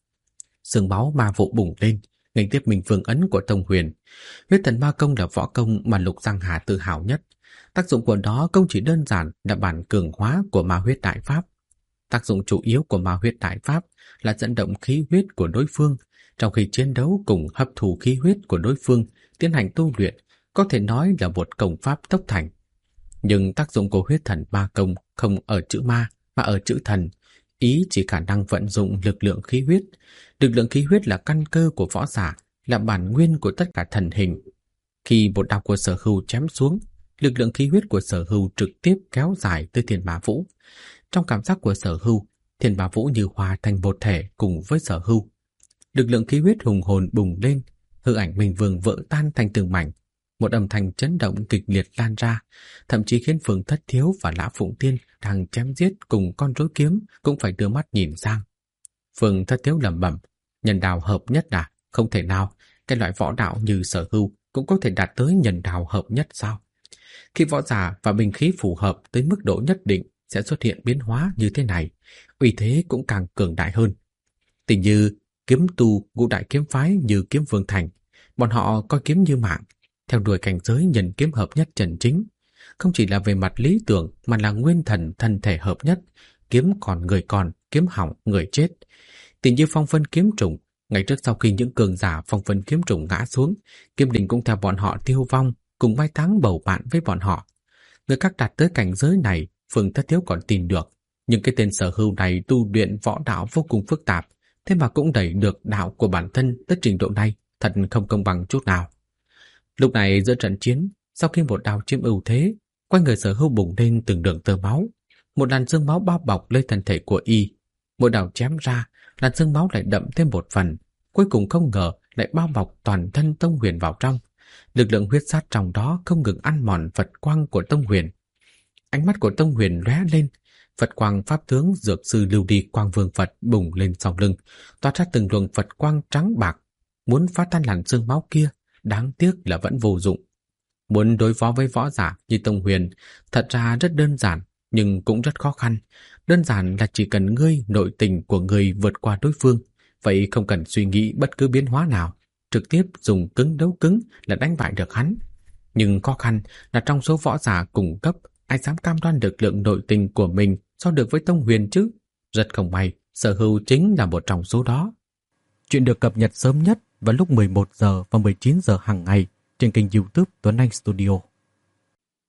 Sương máu ma vụ bùng lên, nghênh tiếp Minh Vương ấn của Tông Huyền. Huyết Thần Ma Công là võ công mà Lục Giang Hà tự hào nhất. Tác dụng của nó không chỉ đơn giản là bản cường hóa của ma huyết đại pháp. Tác dụng chủ yếu của ma huyết đại pháp là dẫn động khí huyết của đối phương, trong khi chiến đấu cùng hấp thụ khí huyết của đối phương tiến hành tu luyện, có thể nói là một công pháp tốc thành. Nhưng tác dụng của Huyết Thần Ma Công không ở chữ ma mà ở chữ thần, ý chỉ khả năng vận dụng lực lượng khí huyết. Lực lượng khí huyết là căn cơ của võ giả, là bản nguyên của tất cả thần hình. Khi một đao của Sở Hưu chém xuống, lực lượng khí huyết của Sở Hưu trực tiếp kéo dài tới Thiên Ma Vũ. Trong cảm giác của Sở Hưu, Thiên Ma Vũ như hòa thành một thể cùng với Sở Hưu. Lực lượng khí huyết hùng hồn bùng lên, hư ảnh Minh Vương vỡ tan thành từng mảnh. Một âm thanh chấn động kịch liệt lan ra, thậm chí khiến Phương Thất Thiếu và Lã Phụng Tiên đang chém giết cùng con rối kiếm cũng phải đưa mắt nhìn sang. Phương Thất Thiếu lẩm bẩm, nhân đạo hợp nhất à? Không thể nào, cái loại võ đạo như Sở Hưu cũng có thể đạt tới nhân đạo hợp nhất sao? Khi võ giả và binh khí phù hợp tới mức độ nhất định sẽ xuất hiện biến hóa như thế này, uy thế cũng càng cường đại hơn. Tình như kiếm tu ngũ đại kiếm phái như Kiếm Vương Thành, bọn họ coi kiếm như mạng, theo đuổi cảnh giới nhân kiếm hợp nhất chân chính, không chỉ là về mặt lý tưởng mà là nguyên thần thân thể hợp nhất, kiếm còn người còn, kiếm hỏng người chết. Tình như Phong Vân Kiếm Trùng, ngày trước sau khi những cường giả Phong Vân Kiếm Trùng ngã xuống, Kiếm Đình cũng theo bọn họ tiêu vong, cùng mai táng bầu bạn với bọn họ. Người khác đạt tới cảnh giới này, Phương Thất Thiếu còn tin được, nhưng cái tên Sở Hưu này tu luyện võ đạo vô cùng phức tạp, thế mà cũng đẩy được đạo của bản thân tới trình độ này, thật không công bằng chút nào. Lúc này giữa trận chiến, sau khi một đao chiếm ưu thế, quanh người Sở Hưu bùng lên từng đường tơ máu, một làn sương máu bao bọc lên thân thể của y. Mỗi đao chém ra, làn sương máu lại đậm thêm một phần, cuối cùng không ngờ lại bao bọc toàn thân Tông Huyền vào trong. Lực lượng huyết sát trong đó không ngừng ăn mòn Phật quang của Tông Huyền. Ánh mắt của Tông Huyền lóe lên, Phật quang pháp tướng dược sư lưu đi Quang Vương Phật bùng lên sau lưng, toát ra từng luồng Phật quang trắng bạc, muốn phá tan làn sương máu kia, đáng tiếc là vẫn vô dụng. Muốn đối phó với võ giả như Tông Huyền, thật ra rất đơn giản, nhưng cũng rất khó khăn. Đơn giản là chỉ cần ngươi nội tình của ngươi vượt qua đối phương, vậy không cần suy nghĩ bất cứ biến hóa nào, trực tiếp dùng cứng đấu cứng là đánh bại được hắn. Nhưng khó khăn là trong số võ giả cùng cấp, ai dám cam đoan được lượng nội tình của mình so được với Tông Huyền chứ? Rất không may, Sở Hưu chính là một trong số đó. Chuyện được cập nhật sớm nhất vào lúc 11 giờ và 19 giờ hàng ngày trên kênh YouTube Tuấn Anh Studio.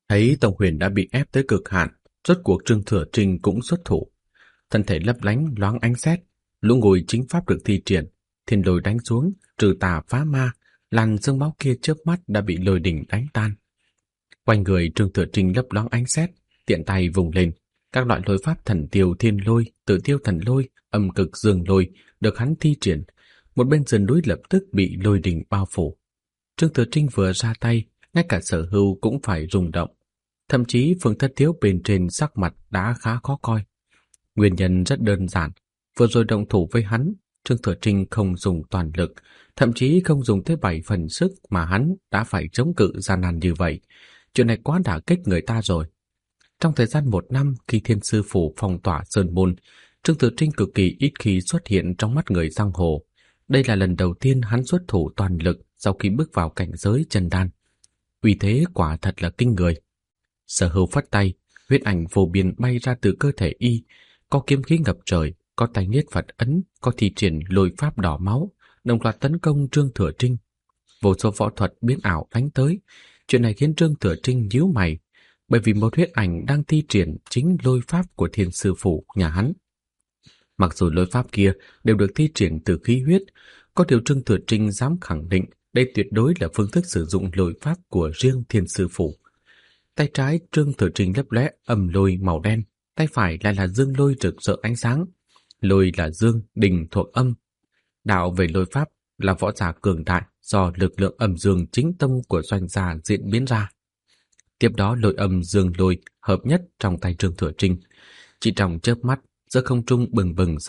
Thấy Tông Huyền đã bị ép tới cực hạn, rốt cuộc Trương Thừa Trinh cũng xuất thủ. Thân thể lấp lánh loáng ánh sét, lũ ngồi chính pháp được thi triển, thiên lôi đánh xuống, trừ tà phá ma, làn sương máu kia chớp mắt đã bị lôi đỉnh đánh tan. Quanh người Trương Thừa Trinh lấp loáng ánh sét, tiện tay vùng lên, các loại lôi pháp thần tiêu thiên lôi, tự tiêu thần lôi, âm cực dương lôi được hắn thi triển. Một bên sườn núi lập tức bị lôi đỉnh bao phủ. Trương Thừa Trinh vừa ra tay, ngay cả Sở Hưu cũng phải rung động. Thậm chí Phương Thất Thiếu bên trên sắc mặt đã khá khó coi. Nguyên nhân rất đơn giản, vừa rồi động thủ với hắn, Trương Thừa Trinh không dùng toàn lực, thậm chí không dùng tới 7 phần sức mà hắn đã phải chống cự gian nan như vậy. Chuyện này quá đả kích người ta rồi. Trong thời gian 1 năm khi Thiên Sư Phủ phong tỏa Sơn Môn, Trương Thừa Trinh cực kỳ ít khi xuất hiện trong mắt người giang hồ. Đây là lần đầu tiên hắn xuất thủ toàn lực sau khi bước vào cảnh giới chân đan. Uy thế quả thật là kinh người. Sở Hưu phất tay, huyết ảnh vô biên bay ra từ cơ thể y, có kiếm khí ngập trời, có tay niết Phật ấn, có thi triển lôi pháp đỏ máu, đồng loạt tấn công Trương Thừa Trinh. Vô số võ thuật biến ảo đánh tới. Chuyện này khiến Trương Thừa Trinh nhíu mày, bởi vì một huyết ảnh đang thi triển chính lôi pháp của Thiên Sư Phủ nhà hắn. Mặc dù lôi pháp kia đều được thi triển từ khí huyết, có điều Trương Thừa Trinh dám khẳng định đây tuyệt đối là phương thức sử dụng lôi pháp của riêng Thiên Sư Phủ. Tay trái Trương Thừa Trinh lấp lóe âm lôi màu đen, tay phải lại là dương lôi rực rỡ ánh sáng. Lôi là dương, đình thuộc âm. Đạo về lôi pháp là võ giả cường đại do lực lượng âm dương chính tông của doanh gia diễn biến ra. Tiếp đó lôi âm dương lôi hợp nhất trong tay Trương Thừa Trinh. Chỉ trong chớp mắt, giữa không trung bừng bừng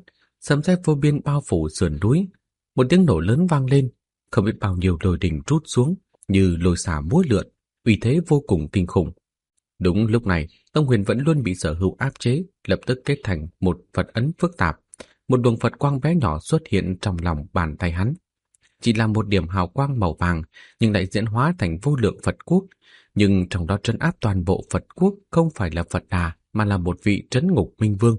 sấm sét vô biên bao phủ sườn núi. Một tiếng nổ lớn vang lên, không biết bao nhiêu lôi đình trút xuống như lôi xả múa lượn, uy thế vô cùng kinh khủng. Đúng lúc này, Tông Huyền vẫn luôn bị Sở Hưu áp chế, lập tức kết thành một Phật ấn phức tạp. Một luồng Phật quang bé nhỏ xuất hiện trong lòng bàn tay hắn. Chỉ là một điểm hào quang màu vàng, nhưng lại diễn hóa thành vô lượng Phật quốc. Nhưng trong đó trấn áp toàn bộ Phật quốc không phải là Phật Đà, mà là một vị trấn ngục minh vương.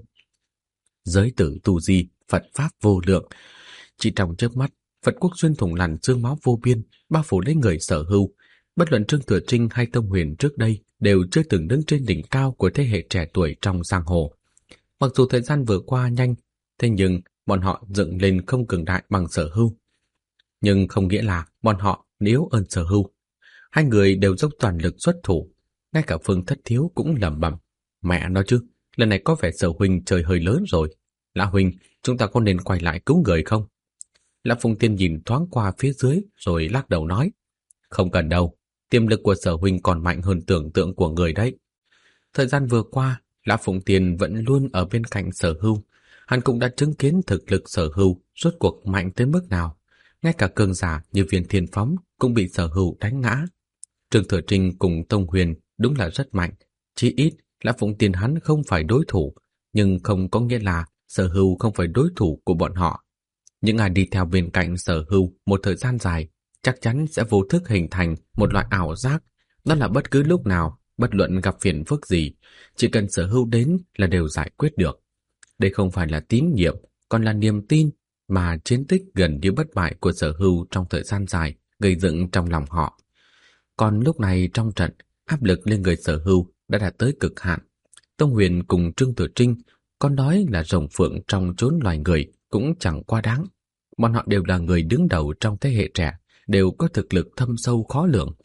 Giới tử tu di, Phật pháp vô lượng. Chỉ trong chớp mắt, Phật quốc xuyên thủng làn sương máu vô biên, bao phủ lấy người Sở Hưu. Bất luận Trương Thừa Trinh hay Tông Huyền trước đây đều chưa từng đứng trên đỉnh cao của thế hệ trẻ tuổi trong giang hồ. Mặc dù thời gian vừa qua nhanh, thế nhưng bọn họ dựng lên không cường đại bằng Sở Hưu. Nhưng không nghĩa là bọn họ yếu hơn Sở Hưu. Hai người đều dốc toàn lực xuất thủ, ngay cả Phương Thất Thiếu cũng lẩm bẩm: mẹ nói chứ, lần này có vẻ Sở huynh trời hơi lớn rồi. Lã huynh, chúng ta có nên quay lại cứu người không? Lã Phụng Tiên nhìn thoáng qua phía dưới rồi lắc đầu nói: không cần đâu, tiềm lực của Sở huynh còn mạnh hơn tưởng tượng của người đấy. Thời gian vừa qua, Lã Phụng Tiên vẫn luôn ở bên cạnh Sở Hưu. Hắn cũng đã chứng kiến thực lực Sở Hưu rốt cuộc mạnh tới mức nào. Ngay cả cường giả như Viên Thiên Phóng cũng bị Sở Hưu đánh ngã. Trương Thừa Trinh cùng Tông Huyền đúng là rất mạnh. Chỉ ít, Lã Phụng Tiên hắn không phải đối thủ, nhưng không có nghĩa là Sở Hưu không phải đối thủ của bọn họ. Những ai đi theo bên cạnh Sở Hưu một thời gian dài chắc chắn sẽ vô thức hình thành một loại ảo giác, đó là bất cứ lúc nào, bất luận gặp phiền phức gì, chỉ cần Sở Hưu đến là đều giải quyết được. Đây không phải là tín nhiệm, còn là niềm tin mà chiến tích gần như bất bại của Sở Hưu trong thời gian dài gây dựng trong lòng họ. Còn lúc này trong trận, áp lực lên người Sở Hưu đã đạt tới cực hạn. Tông Huyền cùng Trương Thừa Trinh, con nói là rồng phượng trong chốn loài người cũng chẳng quá đáng. Bọn họ đều là người đứng đầu trong thế hệ trẻ, đều có thực lực thâm sâu khó lường.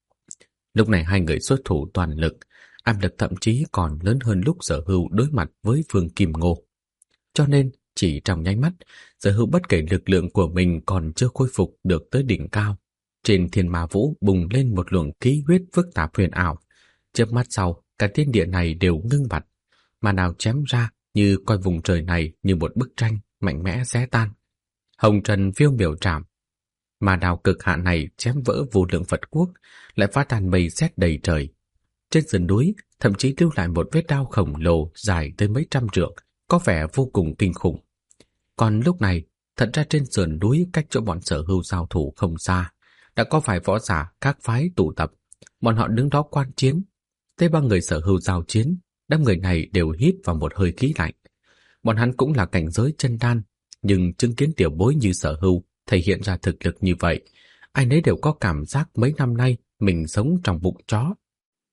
Lúc này hai người xuất thủ toàn lực, áp lực thậm chí còn lớn hơn lúc Sở Hưu đối mặt với Phương Kim Ngô. Cho nên, chỉ trong nháy mắt, Sở Hưu bất kể lực lượng của mình còn chưa khôi phục được tới đỉnh cao. Trên thiên ma vũ bùng lên một luồng khí huyết phức tạp huyền ảo. Chớp mắt sau, cả thiên địa này đều ngưng bặt. Mà nào chém ra như coi vùng trời này như một bức tranh mạnh mẽ xé tan. Hồng trần phiêu miểu trảm. Mà đào cực hạn này chém vỡ vô lượng Phật quốc, lại phá tan mây sét đầy trời. Trên sườn núi thậm chí lưu lại một vết đao khổng lồ dài tới mấy trăm trượng, có vẻ vô cùng kinh khủng. Còn lúc này, thật ra trên sườn núi cách chỗ bọn Sở Hưu giao thủ không xa, đã có vài võ giả các phái tụ tập. Bọn họ đứng đó quan chiến. Thấy ba người Sở Hưu giao chiến, đám người này đều hít vào một hơi khí lạnh. Bọn hắn cũng là cảnh giới chân đan, nhưng chứng kiến tiểu bối như Sở Hưu thể hiện ra thực lực như vậy, ai nấy đều có cảm giác mấy năm nay mình sống trong bụng chó.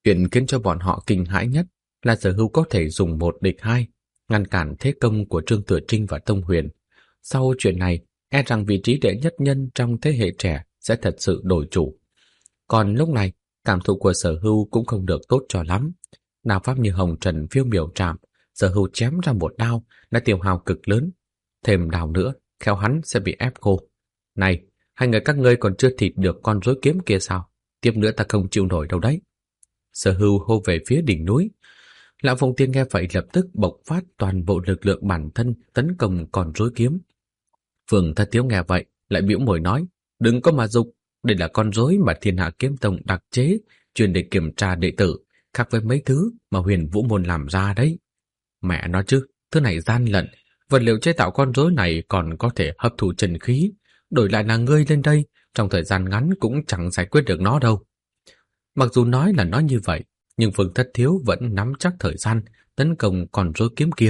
Chuyện khiến cho bọn họ kinh hãi nhất là Sở Hưu có thể dùng một địch hai, ngăn cản thế công của Trương Thừa Trinh và Tông Huyền. Sau chuyện này, e rằng vị trí đệ nhất nhân trong thế hệ trẻ sẽ thật sự đổi chủ. Còn lúc này, cảm thụ của Sở Hưu cũng không được tốt cho lắm. Nào pháp như hồng trần phiêu miểu chạm, Sở Hưu chém ra một đao đã tiêu hao cực lớn. Thêm đao nữa, khéo hắn sẽ bị ép khô. Này, hai người các ngươi còn chưa thịt được con rối kiếm kia sao? Tiếp nữa ta không chịu nổi đâu đấy. Sở Hưu hô về phía đỉnh núi. Lão Phụng Tiên nghe vậy lập tức bộc phát toàn bộ lực lượng bản thân tấn công con rối kiếm. Phường Thất Tiếu nghe vậy lại bĩu môi nói, đừng có mà dục, đây là con rối mà Thiên Hạ Kiếm Tông đặc chế, chuyên để kiểm tra đệ tử, khác với mấy thứ mà Huyền Vũ Môn làm ra đấy. Mẹ nói chứ, thứ này gian lận, vật liệu chế tạo con rối này còn có thể hấp thụ chân khí, đổi lại là ngươi lên đây, trong thời gian ngắn cũng chẳng giải quyết được nó đâu. Mặc dù nói là nói như vậy, nhưng Phương Thất Thiếu vẫn nắm chắc thời gian tấn công con rối kiếm kia.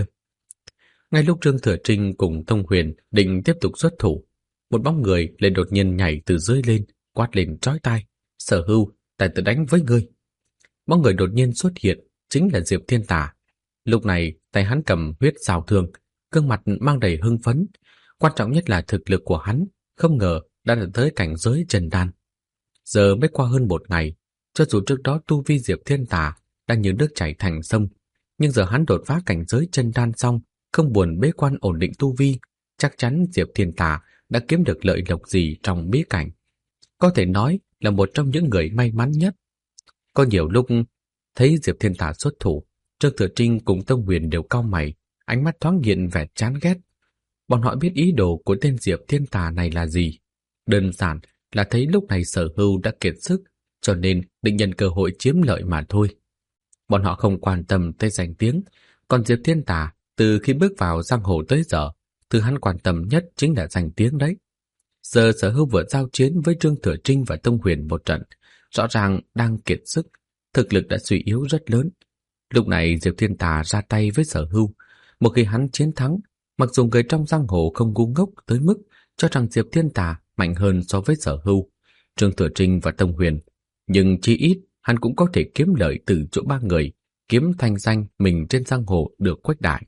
Ngay lúc Trương Thừa Trinh cùng Tông Huyền định tiếp tục xuất thủ, một bóng người lại đột nhiên nhảy từ dưới lên, quát lên chói tai, Sở Hưu, ta tự đánh với ngươi. Bóng người đột nhiên xuất hiện chính là Diệp Thiên Tà. Lúc này tay hắn cầm huyết xào thương, gương mặt mang đầy hưng phấn. Quan trọng nhất là thực lực của hắn không ngờ đã đạt tới cảnh giới chân đan. Giờ mới qua hơn một ngày, cho dù trước đó tu vi Diệp Thiên Tà đang như nước chảy thành sông, nhưng giờ hắn đột phá cảnh giới chân đan xong, không buồn bế quan ổn định tu vi, chắc chắn Diệp Thiên Tà đã kiếm được lợi lộc gì trong bí cảnh. Có thể nói là một trong những người may mắn nhất. Có nhiều lúc thấy Diệp Thiên Tà xuất thủ, Trương Thừa Trinh cùng Tông Huyền đều cau mày, ánh mắt thoáng hiện vẻ chán ghét. Bọn họ biết ý đồ của tên Diệp Thiên Tà này là gì. Đơn giản là thấy lúc này Sở Hưu đã kiệt sức, cho nên định nhân cơ hội chiếm lợi mà thôi. Bọn họ không quan tâm tới danh tiếng, còn Diệp Thiên Tà từ khi bước vào giang hồ tới giờ, thứ hắn quan tâm nhất chính là danh tiếng đấy. Giờ Sở Hưu vừa giao chiến với Trương Thừa Trinh và Tông Huyền một trận, rõ ràng đang kiệt sức, thực lực đã suy yếu rất lớn. Lúc này Diệp Thiên Tà ra tay với Sở Hưu, một khi hắn chiến thắng, mặc dù người trong giang hồ không ngu ngốc tới mức cho rằng Diệp Thiên Tà mạnh hơn so với Sở Hưu, Trương Thừa Trinh và Tông Huyền, nhưng chí ít hắn cũng có thể kiếm lợi từ chỗ ba người, kiếm thanh danh mình trên giang hồ được khuếch đại.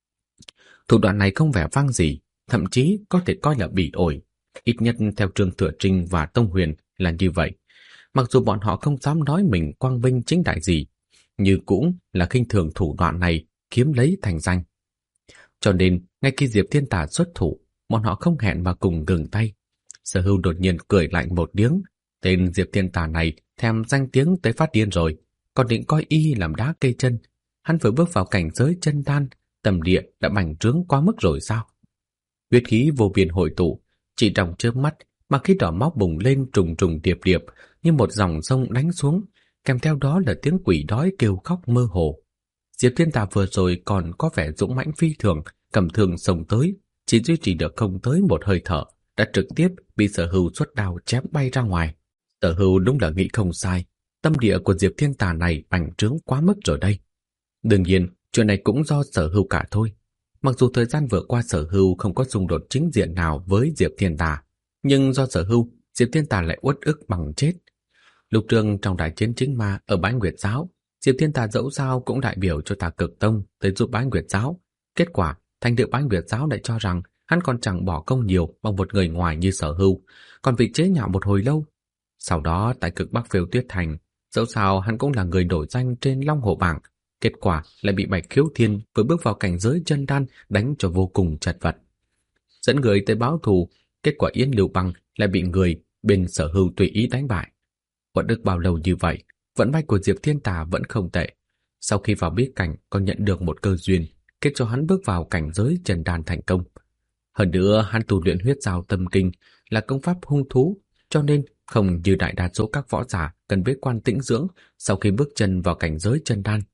Thủ đoạn này không vẻ vang gì, thậm chí có thể coi là bỉ ổi. Ít nhất theo Trương Thừa Trinh và Tông Huyền là như vậy. Mặc dù bọn họ không dám nói mình quang vinh chính đại gì, nhưng cũng là khinh thường thủ đoạn này kiếm lấy thành danh. Cho nên, ngay khi Diệp Thiên Tà xuất thủ, bọn họ không hẹn mà cùng ngừng tay. Sở Hưu đột nhiên cười lạnh một tiếng. Tên Diệp Thiên Tà này thèm danh tiếng tới phát điên rồi, còn định coi y làm đá cây chân. Hắn vừa bước vào cảnh giới chân đan, tầm địa đã bành trướng quá mức rồi sao? Huyết khí vô biên hội tụ, chỉ trong chớp mắt mà khí đỏ máu bùng lên trùng trùng điệp điệp như một dòng sông đánh xuống, kèm theo đó là tiếng quỷ đói kêu khóc mơ hồ. Diệp Thiên Tà vừa rồi còn có vẻ dũng mãnh phi thường, cầm thương xông tới, chỉ duy trì được không tới một hơi thở, đã trực tiếp bị Sở Hưu xuất đao chém bay ra ngoài. Sở Hưu đúng là nghĩ không sai, tâm địa của Diệp Thiên Tà này bành trướng quá mức rồi đây. Đương nhiên, chuyện này cũng do Sở Hưu cả thôi. Mặc dù thời gian vừa qua Sở Hưu không có xung đột chính diện nào với Diệp Thiên Tà, nhưng do Sở Hưu, Diệp Thiên Tà lại uất ức bằng chết. Lục Trường trong đại chiến chính ma ở Bái Nguyệt Giáo, Diệp Thiên Tà dẫu sao cũng đại biểu cho Tà Cực Tông tới giúp Bái Nguyệt Giáo. Kết quả, thành tựu Bái Nguyệt Giáo lại cho rằng hắn còn chẳng bỏ công nhiều bằng một người ngoài như Sở Hưu, còn bị chế nhạo một hồi lâu. Sau đó tại Cực Bắc Phiêu Tuyết Thành, dẫu sao hắn cũng là người nổi danh trên Long Hổ Bảng. Kết quả lại bị Bạch Khiếu Thiên vừa bước vào cảnh giới chân đan đánh cho vô cùng chật vật. Dẫn người tới báo thù, kết quả Yến Lưu Băng lại bị người bên Sở Hưu tùy ý đánh bại. Uất ức bao lâu như vậy, vận may của Diệp Thiên Tà vẫn không tệ. Sau khi vào bí cảnh còn nhận được một cơ duyên, kết cho hắn bước vào cảnh giới chân đan thành công. Hơn nữa hắn tu luyện huyết giao tâm kinh là công pháp hung thú, cho nên không như đại đa số các võ giả cần bế quan tĩnh dưỡng sau khi bước chân vào cảnh giới chân đan.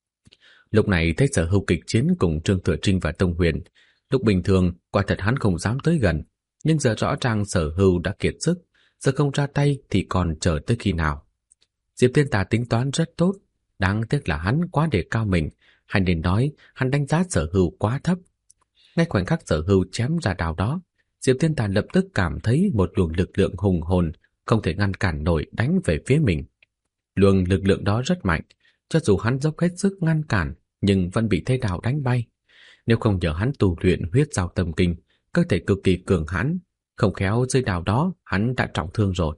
Lúc này thấy Sở Hưu kịch chiến cùng Trương Thừa Trinh và Tông Huyền, lúc bình thường quả thật hắn không dám tới gần, nhưng giờ rõ ràng Sở Hưu đã kiệt sức, giờ không ra tay thì còn chờ tới khi nào. Diệp Thiên Tà tính toán rất tốt, đáng tiếc là hắn quá đề cao mình, hay nên nói hắn đánh giá Sở Hưu quá thấp. Ngay khoảnh khắc Sở Hưu chém ra đao đó, Diệp Thiên Tà lập tức cảm thấy một luồng lực lượng hùng hồn không thể ngăn cản nổi đánh về phía mình. Luồng lực lượng đó rất mạnh, cho dù hắn dốc hết sức ngăn cản nhưng vẫn bị thế đao đánh bay. Nếu không nhờ hắn tu luyện huyết giao tâm kinh, cơ thể cực kỳ cường hãn, không khéo dưới đao đó hắn đã trọng thương rồi.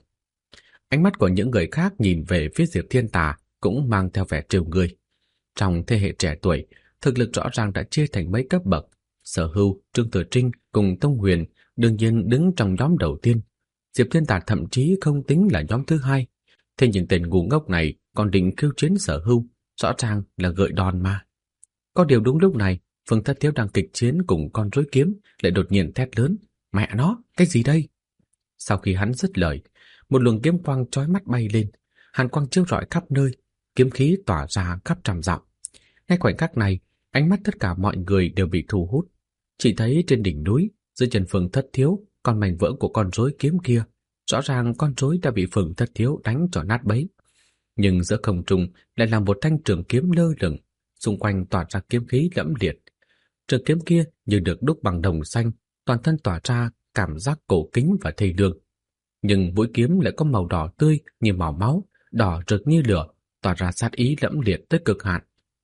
Ánh mắt của những người khác nhìn về phía Diệp Thiên Tà cũng mang theo vẻ trêu người. Trong thế hệ trẻ tuổi, thực lực rõ ràng đã chia thành mấy cấp bậc. Sở Hưu, Trương Tử Trinh cùng Tông Huyền đương nhiên đứng trong nhóm đầu tiên. Diệp Thiên Tà thậm chí không tính là nhóm thứ hai. Thế nhưng tên ngu ngốc này còn định khiêu chiến Sở Hưu, rõ ràng là gợi đòn mà. Có điều đúng lúc này, Phương Thất Thiếu đang kịch chiến cùng con rối kiếm lại đột nhiên thét lớn: "Mẹ nó, cái gì đây?" Sau khi hắn dứt lời, một luồng kiếm quang chói mắt bay lên, hàn quang chiếu rọi khắp nơi, kiếm khí tỏa ra khắp trăm dặm. Ngay khoảnh khắc này, ánh mắt tất cả mọi người đều bị thu hút. Chỉ thấy trên đỉnh núi, dưới chân Phương Thất Thiếu, con mảnh vỡ của con rối kiếm kia, rõ ràng con rối đã bị Phương Thất Thiếu đánh cho nát bấy. Nhưng giữa không trung lại là một thanh trường kiếm lơ lửng, xung quanh tỏa ra kiếm khí lẫm liệt. Trường kiếm kia như được đúc bằng đồng xanh, toàn thân tỏa ra cảm giác cổ kính và thê lương. Nhưng mũi kiếm lại có màu đỏ tươi như màu máu, đỏ rực như lửa, tỏa ra sát ý lẫm liệt tới cực hạn.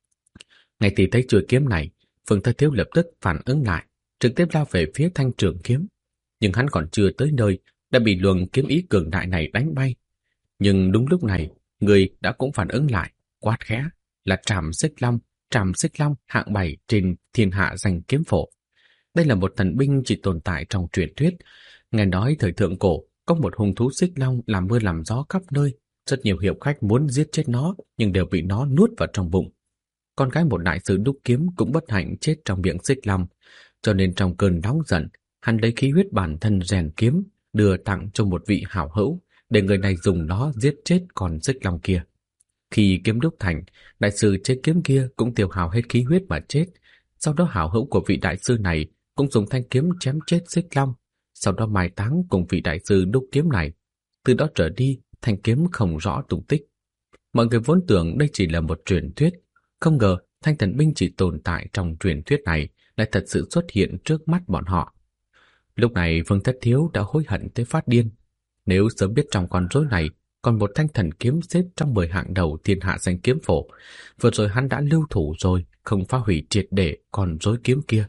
Ngay khi thấy chuôi kiếm này, Phương Thất Thiếu lập tức phản ứng lại, trực tiếp lao về phía thanh trường kiếm. Nhưng hắn còn chưa tới nơi, đã bị luồng kiếm ý cường đại này đánh bay. Nhưng đúng lúc này, người đã cũng phản ứng lại, quát khẽ là Trảm Xích Long hạng 7 trên thiên hạ danh kiếm phổ. Đây là một thần binh chỉ tồn tại trong truyền thuyết. Nghe nói thời thượng cổ có một hung thú xích long làm mưa làm gió khắp nơi, rất nhiều hiệp khách muốn giết chết nó nhưng đều bị nó nuốt vào trong bụng. Con gái một đại sư đúc kiếm cũng bất hạnh chết trong miệng xích long, cho nên trong cơn nóng giận, hắn lấy khí huyết bản thân rèn kiếm, đưa tặng cho một vị hảo hữu để người này dùng nó giết chết con xích long kia. Khi kiếm đúc thành, đại sư chế kiếm kia cũng tiêu hao hết khí huyết mà chết. Sau đó hảo hữu của vị đại sư này cũng dùng thanh kiếm chém chết xích long, sau đó mai táng cùng vị đại sư đúc kiếm này. Từ đó trở đi, thanh kiếm không rõ tung tích. Mọi người vốn tưởng đây chỉ là một truyền thuyết, không ngờ thanh thần binh chỉ tồn tại trong truyền thuyết này lại thật sự xuất hiện trước mắt bọn họ. Lúc này Phương Thất Thiếu đã hối hận tới phát điên. Nếu sớm biết trong con rối này còn một thanh thần kiếm xếp trong 10 hạng đầu thiên hạ danh kiếm phổ, vừa rồi hắn đã lưu thủ rồi, không phá hủy triệt để con rối kiếm kia.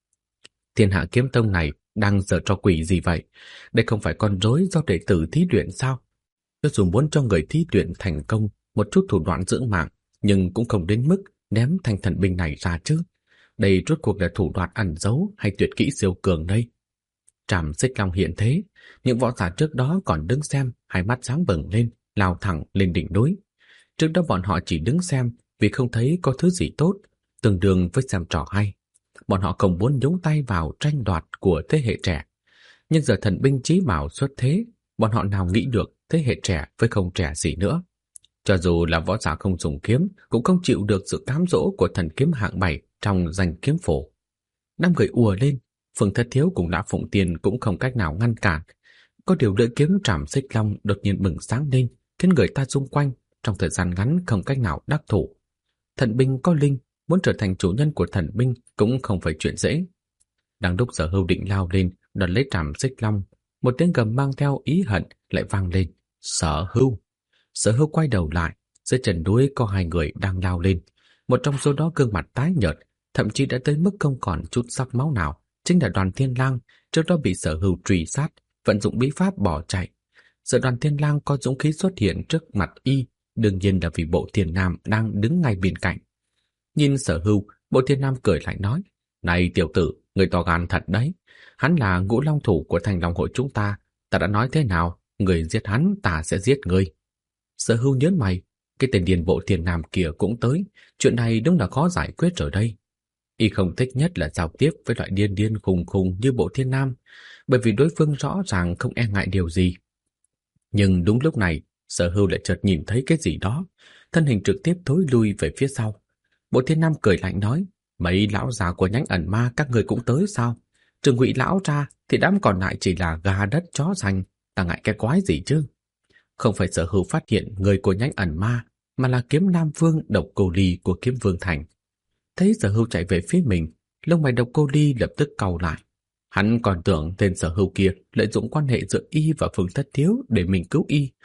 Thiên hạ kiếm tông này đang giở trò quỷ gì vậy? Đây không phải con rối do đệ tử thí luyện sao? Cho dù muốn cho người thí luyện thành công một chút thủ đoạn dưỡng mạng, nhưng cũng không đến mức ném thanh thần binh này ra chứ. Đây rốt cuộc là thủ đoạn ẩn giấu hay tuyệt kỹ siêu cường đây? Trảm Xích Long hiện thế, những võ giả trước đó còn đứng xem, hai mắt sáng bừng lên, lao thẳng lên đỉnh núi. Trước đó bọn họ chỉ đứng xem vì không thấy có thứ gì tốt, tương đương với xem trò hay. Bọn họ không muốn nhúng tay vào tranh đoạt của thế hệ trẻ. Nhưng giờ thần binh chí bảo xuất thế, bọn họ nào nghĩ được thế hệ trẻ với không trẻ gì nữa. Cho dù là võ giả không dùng kiếm, cũng không chịu được sự cám dỗ của thần kiếm hạng 7 trong danh kiếm phổ. Năm người ùa lên, Phương Thất Thiếu cùng Lã Phụng Tiên cũng không cách nào ngăn cản. Có điều lưỡi kiếm Trảm Xích Long đột nhiên bừng sáng lên, khiến người ta xung quanh trong thời gian ngắn không cách nào đắc thủ. Thần binh có linh, muốn trở thành chủ nhân của thần binh cũng không phải chuyện dễ. Đang lúc Sở Hưu định lao lên đoạt lấy Trảm Xích Long, một tiếng gầm mang theo ý hận lại vang lên. Sở Hưu! Sở Hưu quay đầu lại, dưới chân núi có hai người đang lao lên. Một trong số đó gương mặt tái nhợt, thậm chí đã tới mức không còn chút sắc máu nào, chính là Đoàn Thiên Lang, trước đó bị Sở Hưu truy sát, vận dụng bí pháp bỏ chạy. Giờ Đoàn Thiên Lang có dũng khí xuất hiện trước mặt y, đương nhiên là vì Bộ Thiên Nam đang đứng ngay bên cạnh. Nhìn Sở Hưu, Bộ Thiên Nam cười lại nói: "Này tiểu tử, người to gan thật đấy. Hắn là Ngũ Long thủ của Thành Long hội chúng ta, ta đã nói thế nào, người giết hắn ta sẽ giết người." Sở Hưu nhớn mày, cái tên điên Bộ Thiên Nam kia cũng tới, chuyện này đúng là khó giải quyết rồi đây. Y không thích nhất là giao tiếp với loại điên điên khùng khùng như Bộ Thiên Nam, bởi vì đối phương rõ ràng không e ngại điều gì. Nhưng đúng lúc này, Sở Hưu lại chợt nhìn thấy cái gì đó, thân hình trực tiếp thối lui về phía sau. Bộ Thiên Nam cười lạnh nói: "Mấy lão già của nhánh ẩn ma các người cũng tới sao? Trừ Ngụy lão ra thì đám còn lại chỉ là gà đất chó sành, ta ngại cái quái gì chứ?" Không phải Sở Hưu phát hiện người của nhánh ẩn ma, mà là Kiếm Nam Vương Độc Cô Ly của Kiếm Vương Thành. Thấy Sở Hưu chạy về phía mình, lông mày Độc Cô Ly lập tức cau lại. Hắn còn tưởng tên Sở Hưu kia lợi dụng quan hệ giữa y và Phương Thất Thiếu để mình cứu y,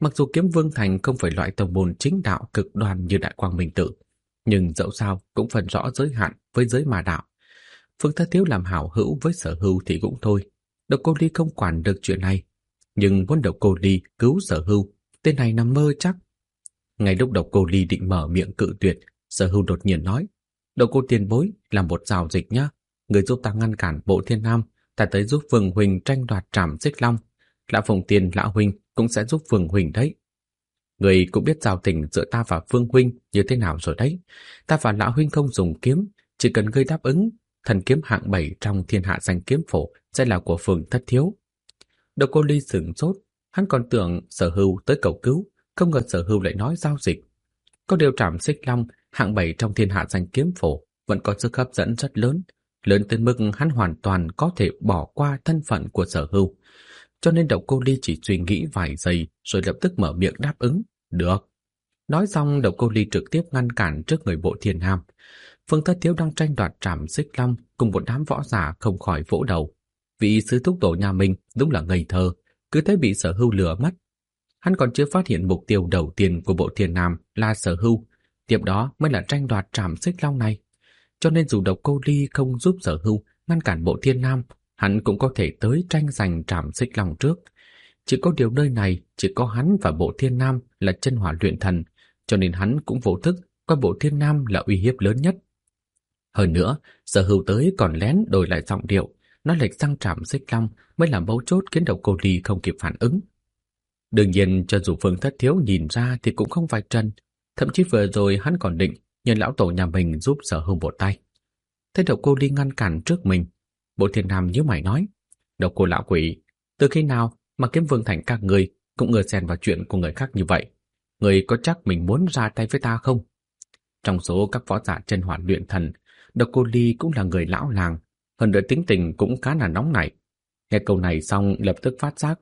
Mặc dù Kiếm Vương Thành không phải loại tông môn chính đạo cực đoan như Đại Quang Minh Tự, nhưng dẫu sao cũng phần rõ giới hạn với giới ma đạo. Phương Thất Thiếu làm hảo hữu với Sở Hưu thì cũng thôi, Độc Cô Ly không quản được chuyện này, nhưng muốn Độc Cô Ly cứu Sở Hưu, tên này nằm mơ chắc. Ngay lúc Độc Cô Ly định mở miệng cự tuyệt, Sở Hưu đột nhiên nói: Độc Cô tiền bối, làm một giao dịch nhá, người giúp ta ngăn cản Bộ Thiên Nam, ta tới giúp Vương Huỳnh tranh đoạt Trảm Xích Long, Lão Phùng Tiền Lão Huynh cũng sẽ giúp Vương Huỳnh đấy. Người cũng biết giao tình giữa ta và Vương Huynh như thế nào rồi đấy. Ta và Lão Huynh không dùng kiếm, chỉ cần ngươi đáp ứng, thần kiếm hạng 7 trong Thiên Hạ Danh Kiếm Phổ sẽ là của Phương Thất Thiếu. Độc Cô Ly sửng sốt, hắn còn tưởng Sở Hưu tới cầu cứu, không ngờ Sở Hưu lại nói giao dịch. Có điều Trảm Xích Long hạng 7 trong Thiên Hạ Danh Kiếm Phổ vẫn có sức hấp dẫn rất lớn, lớn tới mức hắn hoàn toàn có thể bỏ qua thân phận của Sở Hưu. Cho nên Độc Cô Ly chỉ suy nghĩ vài giây rồi lập tức mở miệng đáp ứng. Được. Nói xong, Độc Cô Ly trực tiếp ngăn cản trước người Bộ Thiên Nam. Phương Thất Thiếu đang tranh đoạt Trảm Xích Long cùng một đám võ giả không khỏi vỗ đầu. Vị sư thúc tổ nhà mình đúng là ngây thơ, cứ thế bị Sở Hưu lừa mất. Hắn còn chưa phát hiện mục tiêu đầu tiên của Bộ Thiên Nam là Sở Hưu, tiếp đó mới là tranh đoạt Trảm Xích Long này. Cho nên dù Độc Cô Ly không giúp Sở Hưu ngăn cản Bộ Thiên Nam, hắn cũng có thể tới tranh giành Trảm Xích Long trước. Chỉ có điều nơi này chỉ có hắn và Bộ Thiên Nam là chân hỏa luyện thần, cho nên hắn cũng vô thức coi Bộ Thiên Nam là uy hiếp lớn nhất. Hơn nữa, Sở Hưu tới còn lén đổi lại giọng điệu, nói lệch sang Trảm Xích Long mới làm mấu chốt khiến Độc Cô Ly không kịp phản ứng. Đương nhiên, cho dù Phương Thất Thiếu nhìn ra thì cũng không phải trần, thậm chí vừa rồi hắn còn định nhờ lão tổ nhà mình giúp Sở Hưu một tay. Thấy Độc Cô Ly ngăn cản trước mình, Bộ Thiên Nam nhíu mày nói: Độc Cô lão quỷ, từ khi nào mà Kiếm Vương Thành các người cũng ngờ xen vào chuyện của người khác như vậy? Người có chắc mình muốn ra tay với ta không? Trong số các võ giả chân hỏa luyện thần, Độc Cô Ly cũng là người lão làng, hơn nữa tính tình cũng khá là nóng nảy. Nghe câu này xong lập tức phát giác: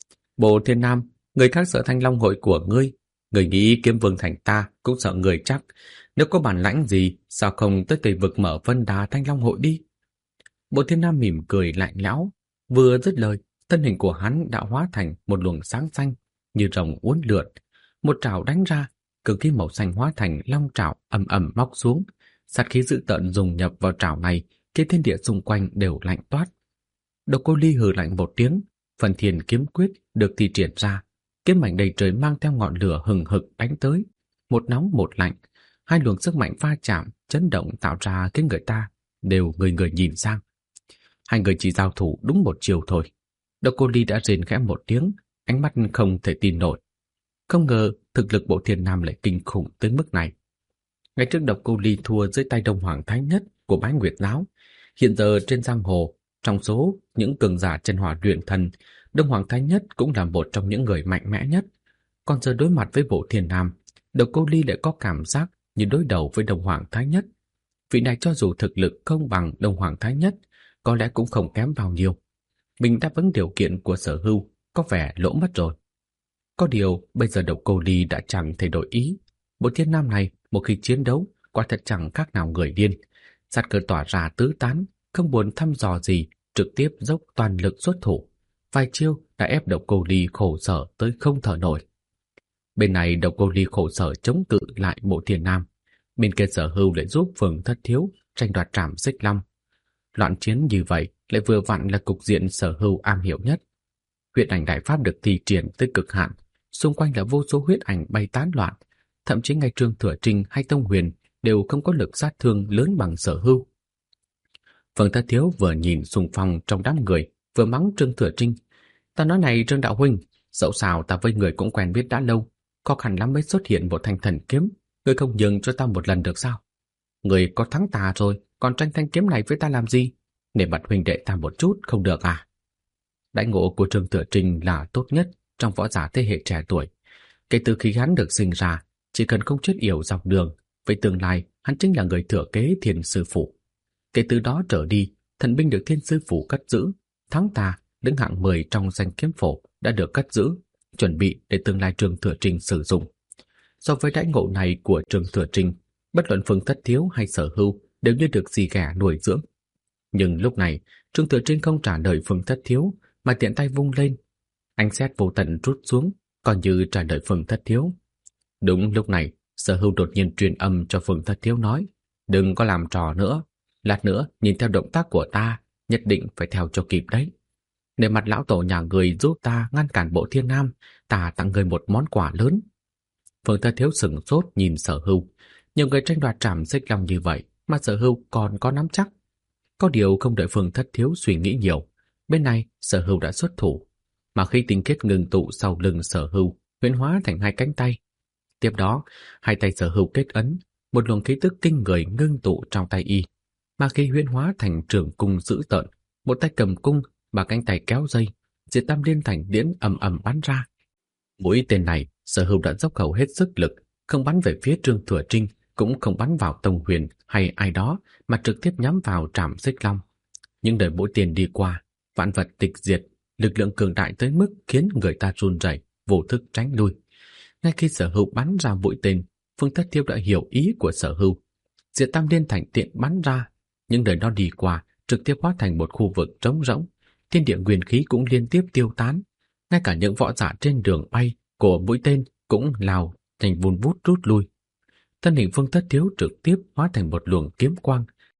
Bộ Thiên Nam, người khác sợ Thanh Long hội của ngươi, người nghĩ Kiếm Vương Thành ta cũng sợ người chắc. Nếu có bản lãnh gì, sao không tới Tây Vực mở Vân Đà Thanh Long hội đi? Bộ Thiên Nam mỉm cười lạnh lẽo, vừa dứt lời, thân hình của hắn đã hóa thành một luồng sáng xanh như rồng uốn lượn, một trảo đánh ra, cực khí màu xanh hóa thành long trảo ầm ầm móc xuống, sát khí dữ tợn dùng nhập vào trảo này, khiến thiên địa xung quanh đều lạnh toát. Độc Cô Ly hừ lạnh một tiếng, Phần Thiên kiếm quyết được thi triển ra, kiếm mảnh đầy trời mang theo ngọn lửa hừng hực đánh tới, một nóng một lạnh, hai luồng sức mạnh va chạm, chấn động tạo ra khiến người ta đều người người nhìn sang. Hai người chỉ giao thủ đúng một chiều thôi. Độc Cô Ly đã rên khẽ một tiếng, ánh mắt không thể tin nổi. Không ngờ thực lực Bộ Thiên Nam lại kinh khủng tới mức này. Ngày trước Độc Cô Ly thua dưới tay Đông Hoàng Thái Nhất của Bái Nguyệt Giáo. Hiện giờ trên giang hồ, trong số những cường giả chân hỏa luyện thần, Đông Hoàng Thái Nhất cũng là một trong những người mạnh mẽ nhất. Còn giờ đối mặt với Bộ Thiên Nam, Độc Cô Ly lại có cảm giác như đối đầu với Đông Hoàng Thái Nhất. Vị này cho dù thực lực không bằng Đông Hoàng Thái Nhất, có lẽ cũng không kém bao nhiêu. Mình đáp ứng điều kiện của Sở Hưu, có vẻ lỗ mất rồi. Có điều bây giờ Độc Cô Ly đã chẳng thể đổi ý. Bộ Thiên Nam này một khi chiến đấu, quả thật chẳng khác nào người điên. Sát cơ tỏa ra tứ tán, không buồn thăm dò gì, trực tiếp dốc toàn lực xuất thủ. Vài chiêu đã ép Độc Cô Ly khổ sở tới không thở nổi. Bên này Độc Cô Ly khổ sở chống cự lại Bộ Thiên Nam, bên kia Sở Hưu lại giúp Phương Thất Thiếu tranh đoạt Trảm Xích Long. Loạn chiến như vậy lại vừa vặn là cục diện Sở Hưu am hiểu nhất. Huyết ảnh đại pháp được thi triển tới cực hạn, xung quanh là vô số huyết ảnh bay tán loạn, thậm chí ngay Trương Thừa Trinh hay Tông Huyền đều không có lực sát thương lớn bằng Sở Hưu. Phương Thất Thiếu vừa nhìn xung phong trong đám người, vừa mắng Trương Thừa Trinh: Ta nói này Trương đạo huynh, dẫu sao ta với người cũng quen biết đã lâu, khó khăn lắm mới xuất hiện một thanh thần kiếm, người không nhường cho ta một lần được sao? Người có thắng ta rồi, còn tranh thanh kiếm này với ta làm gì? Để mặt huynh đệ ta một chút không được à? Đãi ngộ của Trương Thừa Trinh là tốt nhất trong võ giả thế hệ trẻ tuổi. Kể từ khi hắn được sinh ra, chỉ cần không chết yểu dọc đường, về tương lai hắn chính là người thừa kế Thiên Sư Phủ. Kể từ đó trở đi, thần binh được Thiên Sư Phủ cất giữ, thắng ta đứng hạng 10 trong danh kiếm phổ đã được cất giữ, chuẩn bị để tương lai Trương Thừa Trinh sử dụng. So với đãi ngộ này của Trương Thừa Trinh, bất luận Phương Thất Thiếu hay Sở Hưu đều như được dì ghẻ nuôi dưỡng. Nhưng lúc này, Trương Thừa Trinh không trả lời Phương Thất Thiếu, mà tiện tay vung lên. Ánh sét vô tận trút xuống, Còn như trả lời Phường Thất Thiếu. Đúng lúc này, Sở Hưu đột nhiên truyền âm cho Phường Thất Thiếu nói: đừng có làm trò nữa, lát nữa nhìn theo động tác của ta, nhất định phải theo cho kịp đấy. Để mặt lão tổ nhà người giúp ta ngăn cản Bộ Thiên Nam, ta tặng người một món quà lớn. Phường Thất Thiếu sửng sốt nhìn Sở Hưu. Nhiều người tranh đoạt Trảm Xích Long như vậy mà Sở Hưu còn có nắm chắc. Có điều không đợi Phường Thất Thiếu suy nghĩ nhiều, bên này Sở Hưu đã xuất thủ, mà khi tinh kết ngừng tụ sau lưng Sở Hưu huyễn hóa thành hai cánh tay. Tiếp đó, hai tay Sở Hưu kết ấn, một luồng khí tức kinh người ngưng tụ trong tay y, mà khi huyễn hóa thành trường cung dữ tợn, một tay cầm cung và cánh tay kéo dây, Diệt Tam Liên Thành Tiễn ầm ầm bắn ra. Mũi tên này, Sở Hưu đã dốc hầu hết sức lực, không bắn về phía Trương Thừa Trinh, cũng không bắn vào Tông Huyền hay ai đó, mà trực tiếp nhắm vào Trảm Xích Long. Nhưng đời mũi tên đi qua, vạn vật tịch diệt, lực lượng cường đại tới mức khiến người ta run rẩy, vô thức tránh lui. Ngay khi Sở Hưu bắn ra mũi tên, Phương Thất Thiếu đã hiểu ý của Sở Hưu. Diệt Tam Liên Thành Tiễn bắn ra, nhưng đời nó đi qua, trực tiếp hóa thành một khu vực trống rỗng, thiên địa nguyên khí cũng liên tiếp tiêu tán, ngay cả những võ giả trên đường bay của mũi tên cũng lao thành vun vút rút lui. Thân hình Phương Thất Thiếu trực tiếp hóa thành một luồng kiếm quang,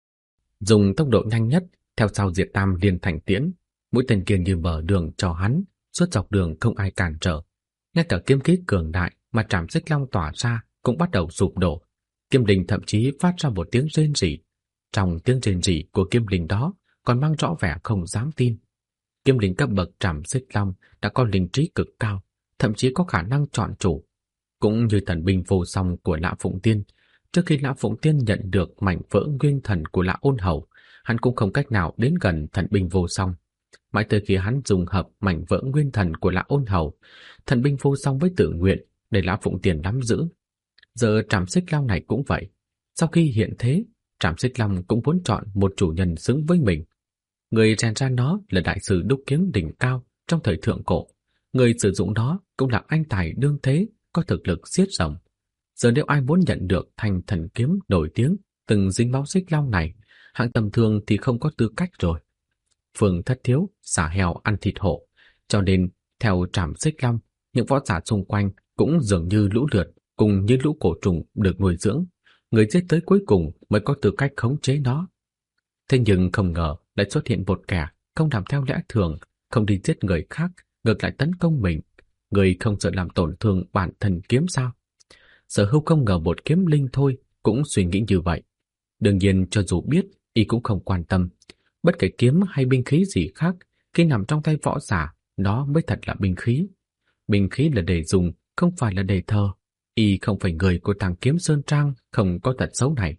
dùng tốc độ nhanh nhất theo sau Diệt Tam Liên Thành Tiễn. Mũi tên kia như mở đường cho hắn, suốt dọc đường không ai cản trở. Ngay cả kiếm khí cường đại mà Trảm Xích Long tỏa ra cũng bắt đầu sụp đổ. Kiếm linh thậm chí phát ra một tiếng rên rỉ. Trong tiếng rên rỉ của kiếm linh đó còn mang rõ vẻ không dám tin. Kiếm linh cấp bậc Trảm Xích Long đã có linh trí cực cao, thậm chí có khả năng chọn chủ. Cũng như thần binh vô song của Lã Phụng Tiên, trước khi Lã Phụng Tiên nhận được mảnh vỡ nguyên thần của Lã Ôn Hầu, hắn cũng không cách nào đến gần thần binh vô song. Mãi tới khi hắn dùng hợp mảnh vỡ nguyên thần của Lã Ôn Hầu, thần binh vô song với tự nguyện để Lã Phụng Tiên nắm giữ. Giờ Trảm Xích Long này cũng vậy. Sau khi hiện thế, Trảm Xích Long cũng muốn chọn một chủ nhân xứng với mình. Người rèn ra nó là đại sư đúc kiếm đỉnh cao trong thời thượng cổ. Người sử dụng nó cũng là anh tài đương thế, có thực lực xiết rộng. Giờ nếu ai muốn nhận được thanh thần kiếm nổi tiếng từng dính máu Xích Long này, hạng tầm thường thì không có tư cách rồi. Phương Thất Thiếu xả heo ăn thịt hổ, cho nên theo Trảm Xích Long, những võ giả xung quanh cũng dường như lũ lượt, cùng như lũ cổ trùng được nuôi dưỡng. Người giết tới cuối cùng mới có tư cách khống chế nó. Thế nhưng không ngờ lại xuất hiện một kẻ không làm theo lẽ thường, không đi giết người khác, ngược lại tấn công mình. Người không sợ làm tổn thương bản thân kiếm sao? Sở Hưu không ngờ một kiếm linh thôi cũng suy nghĩ như vậy. Đương nhiên cho dù biết, y cũng không quan tâm. Bất kể kiếm hay binh khí gì khác, khi nằm trong tay võ giả, nó mới thật là binh khí. Binh khí là để dùng, không phải là để thờ. Y không phải người của thằng kiếm Sơn Trang không có tật xấu này.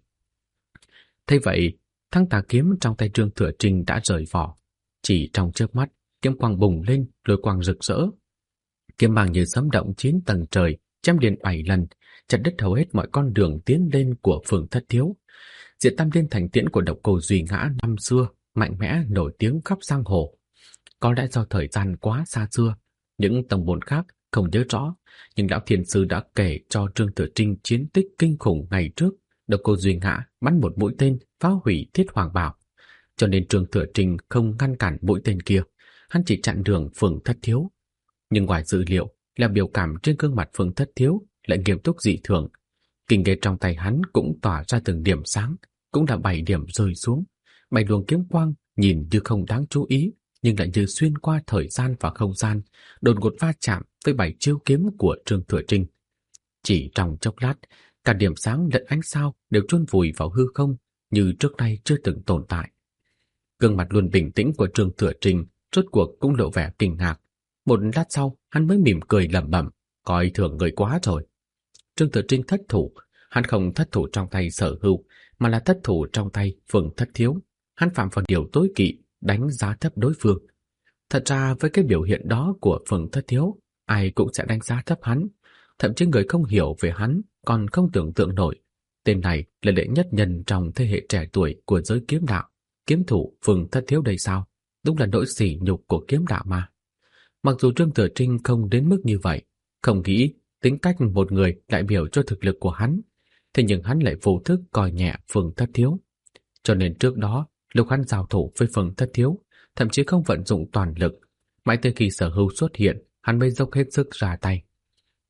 Thế vậy, thanh tà kiếm trong tay Trương Thừa Trinh đã rời vỏ. Chỉ trong chớp mắt, kiếm quang bùng lên, lôi quang rực rỡ. Kiếm mang như sấm động 9 tầng trời, chém liền 7 lần, chặt đứt hầu hết mọi con đường tiến lên của Phường Thất Thiếu. Diệt Tam Liên Thành Tiễn của Độc Cô Duy Ngã năm xưa mạnh mẽ nổi tiếng khắp giang hồ. Có lẽ do thời gian quá xa xưa, những tông môn khác không nhớ rõ, nhưng lão thiền sư đã kể cho Trương Thừa Trinh chiến tích kinh khủng ngày trước. Độc Cô Duy Ngã bắn một mũi tên phá hủy Thiết Hoàng Bảo, cho nên Trương Thừa Trinh không ngăn cản mũi tên kia, hắn chỉ chặn đường Phường Thất Thiếu. Nhưng ngoài dự liệu là biểu cảm trên gương mặt Phường Thất Thiếu lại nghiêm túc dị thường. Kình ghê trong tay hắn cũng tỏa ra từng điểm sáng, cũng là 7 điểm rơi xuống. 7 luồng kiếm quang nhìn như không đáng chú ý, nhưng lại như xuyên qua thời gian và không gian, đột ngột va chạm với 7 chiêu kiếm của Trương Thừa Trinh. Chỉ trong chốc lát, cả điểm sáng lẫn ánh sao đều chôn vùi vào hư không, như trước nay chưa từng tồn tại. Gương mặt luôn bình tĩnh của Trương Thừa Trinh rốt cuộc cũng lộ vẻ kinh ngạc. Một lát sau, hắn mới mỉm cười lẩm bẩm, coi thường người quá rồi. Trương Thừa Trinh thất thủ, hắn không thất thủ trong tay Sở Hưu, mà là thất thủ trong tay Phường Thất Thiếu. Hắn phạm vào điều tối kỵ, đánh giá thấp đối phương. Thật ra với cái biểu hiện đó của Phường Thất Thiếu, ai cũng sẽ đánh giá thấp hắn. Thậm chí người không hiểu về hắn còn không tưởng tượng nổi. Tên này là đệ nhất nhân trong thế hệ trẻ tuổi của giới kiếm đạo. Kiếm thủ Phường Thất Thiếu đây sao? Đúng là nỗi sỉ nhục của kiếm đạo mà. Mặc dù Trương Thừa Trinh không đến mức như vậy, không nghĩ tính cách một người đại biểu cho thực lực của hắn, thế nhưng hắn lại vô thức coi nhẹ Phường Thất Thiếu. Cho nên trước đó, lúc hắn giao thủ với Phường Thất Thiếu, thậm chí không vận dụng toàn lực. Mãi tới khi Sở Hưu xuất hiện, hắn mới dốc hết sức ra tay.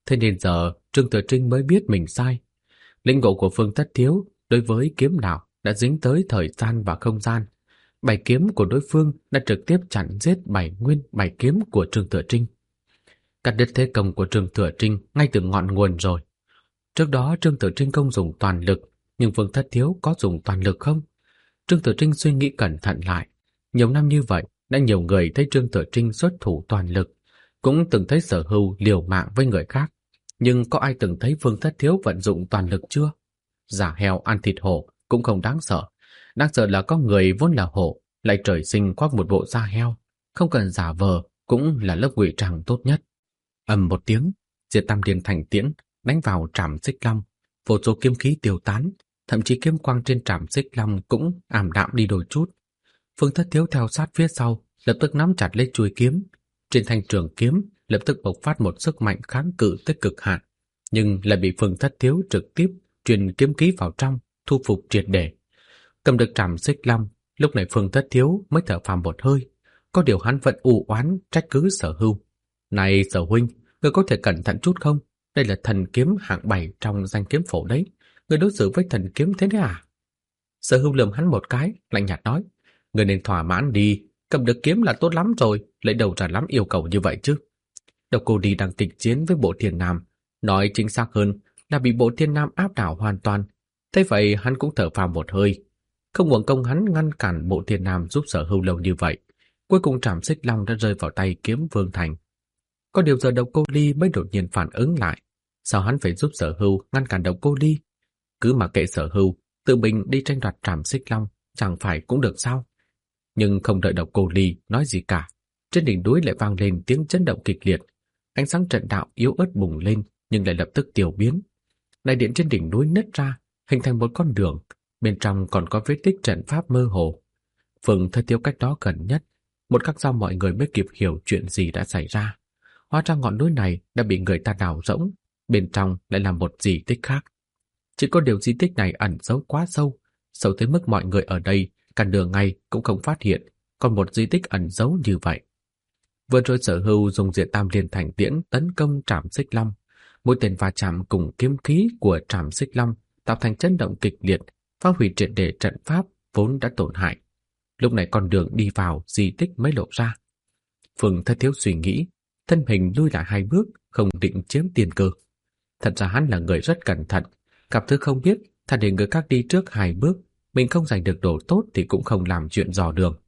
Thế nên giờ Trương Thừa Trinh mới biết mình sai. Lĩnh ngộ của Phương Tất Thiếu đối với kiếm đạo đã dính tới thời gian và không gian. Bảy kiếm của đối phương đã trực tiếp chặn giết bảy nguyên bảy kiếm của Trương Thừa Trinh. Cắt đứt thế công của Trương Thừa Trinh ngay từ ngọn nguồn rồi. Trước đó Trương Thừa Trinh không dùng toàn lực, nhưng Phương Tất Thiếu có dùng toàn lực không? Trương Thừa Trinh suy nghĩ cẩn thận lại. Nhiều năm như vậy, đã nhiều người thấy Trương Thừa Trinh xuất thủ toàn lực, cũng từng thấy Sở Hưu liều mạng với người khác. Nhưng có ai từng thấy Phương Tất Thiếu vận dụng toàn lực chưa? Giả heo ăn thịt hổ cũng không đáng sợ. Đáng sợ là có người vốn là hổ, lại trời sinh khoác một bộ da heo. Không cần giả vờ, cũng là lớp ngụy trang tốt nhất. Ầm một tiếng, Diệt Tam Điên thành tiễn đánh vào trảm Xích Long, vô số kiếm khí tiêu tán, thậm chí kiếm quang trên trảm Xích Long cũng ảm đạm đi đôi chút. Phương Tất Thiếu theo sát phía sau, lập tức nắm chặt lấy chuôi kiếm. Trên thanh trường kiếm lập tức bộc phát một sức mạnh kháng cự tới cực hạn, nhưng lại bị Phương Tất Thiếu trực tiếp truyền kiếm khí vào trong, thu phục triệt để. Cầm được trảm Xích Long, lúc này Phương Tất Thiếu mới thở phào một hơi. Có điều hắn vẫn u oán trách cứ Sở Hưu. Này Sở huynh, người có thể cẩn thận chút không? Đây là thần kiếm hạng 7 trong danh kiếm phổ đấy. Người đối xử với thần kiếm thế đấy à? Sở Hưu lườm hắn một cái, lạnh nhạt nói. Người nên thỏa mãn đi, cầm được kiếm là tốt lắm rồi, lấy đầu ra lắm yêu cầu như vậy chứ. Độc Cô Đi đang kịch chiến với Bộ Thiên Nam, nói chính xác hơn là bị Bộ Thiên Nam áp đảo hoàn toàn. Thế vậy hắn cũng thở phào một hơi. Không uổng công hắn ngăn cản Bộ Thiên Nam giúp Sở Hưu lâu như vậy. Cuối cùng trảm Xích Long đã rơi vào tay Kiếm Vương Thành. Có điều giờ Độc Cô Ly mới đột nhiên phản ứng lại. Sao hắn phải giúp Sở Hưu ngăn cản Độc Cô Ly? Cứ mặc kệ Sở Hưu, tự mình đi tranh đoạt trảm Xích Long, chẳng phải cũng được sao? Nhưng không đợi Độc Cô Ly nói gì cả, trên đỉnh núi lại vang lên tiếng chấn động kịch liệt. Ánh sáng trận đạo yếu ớt bùng lên, nhưng lại lập tức tiêu biến. Đại điện trên đỉnh núi nứt ra, hình thành một con đường, bên trong còn có vết tích trận pháp mơ hồ. Phương Tất Thiếu cách đó gần nhất, một khắc sau mọi người mới kịp hiểu chuyện gì đã xảy ra. Hóa ra ngọn núi này đã bị người ta đào rỗng, bên trong lại là một di tích khác. Chỉ có điều di tích này ẩn giấu quá sâu, sâu tới mức mọi người ở đây cả nửa ngày cũng không phát hiện còn một di tích ẩn giấu như vậy. Vừa rồi Sở Hưu dùng Diệt Tam Liên thành tiễn tấn công trảm Xích Long, mũi tên va chạm cùng kiếm khí của trảm Xích Long tạo thành chấn động kịch liệt, phá hủy triệt để trận pháp vốn đã tổn hại. Lúc này con đường đi vào di tích mới lộ ra. Phương Tất Thiếu suy nghĩ, thân hình lui lại 2 bước, không định chiếm tiên cơ. Thật ra hắn là người rất cẩn thận, gặp thứ không biết, thà để người khác đi trước 2 bước, mình không giành được đồ tốt thì cũng không làm chuyện dò đường.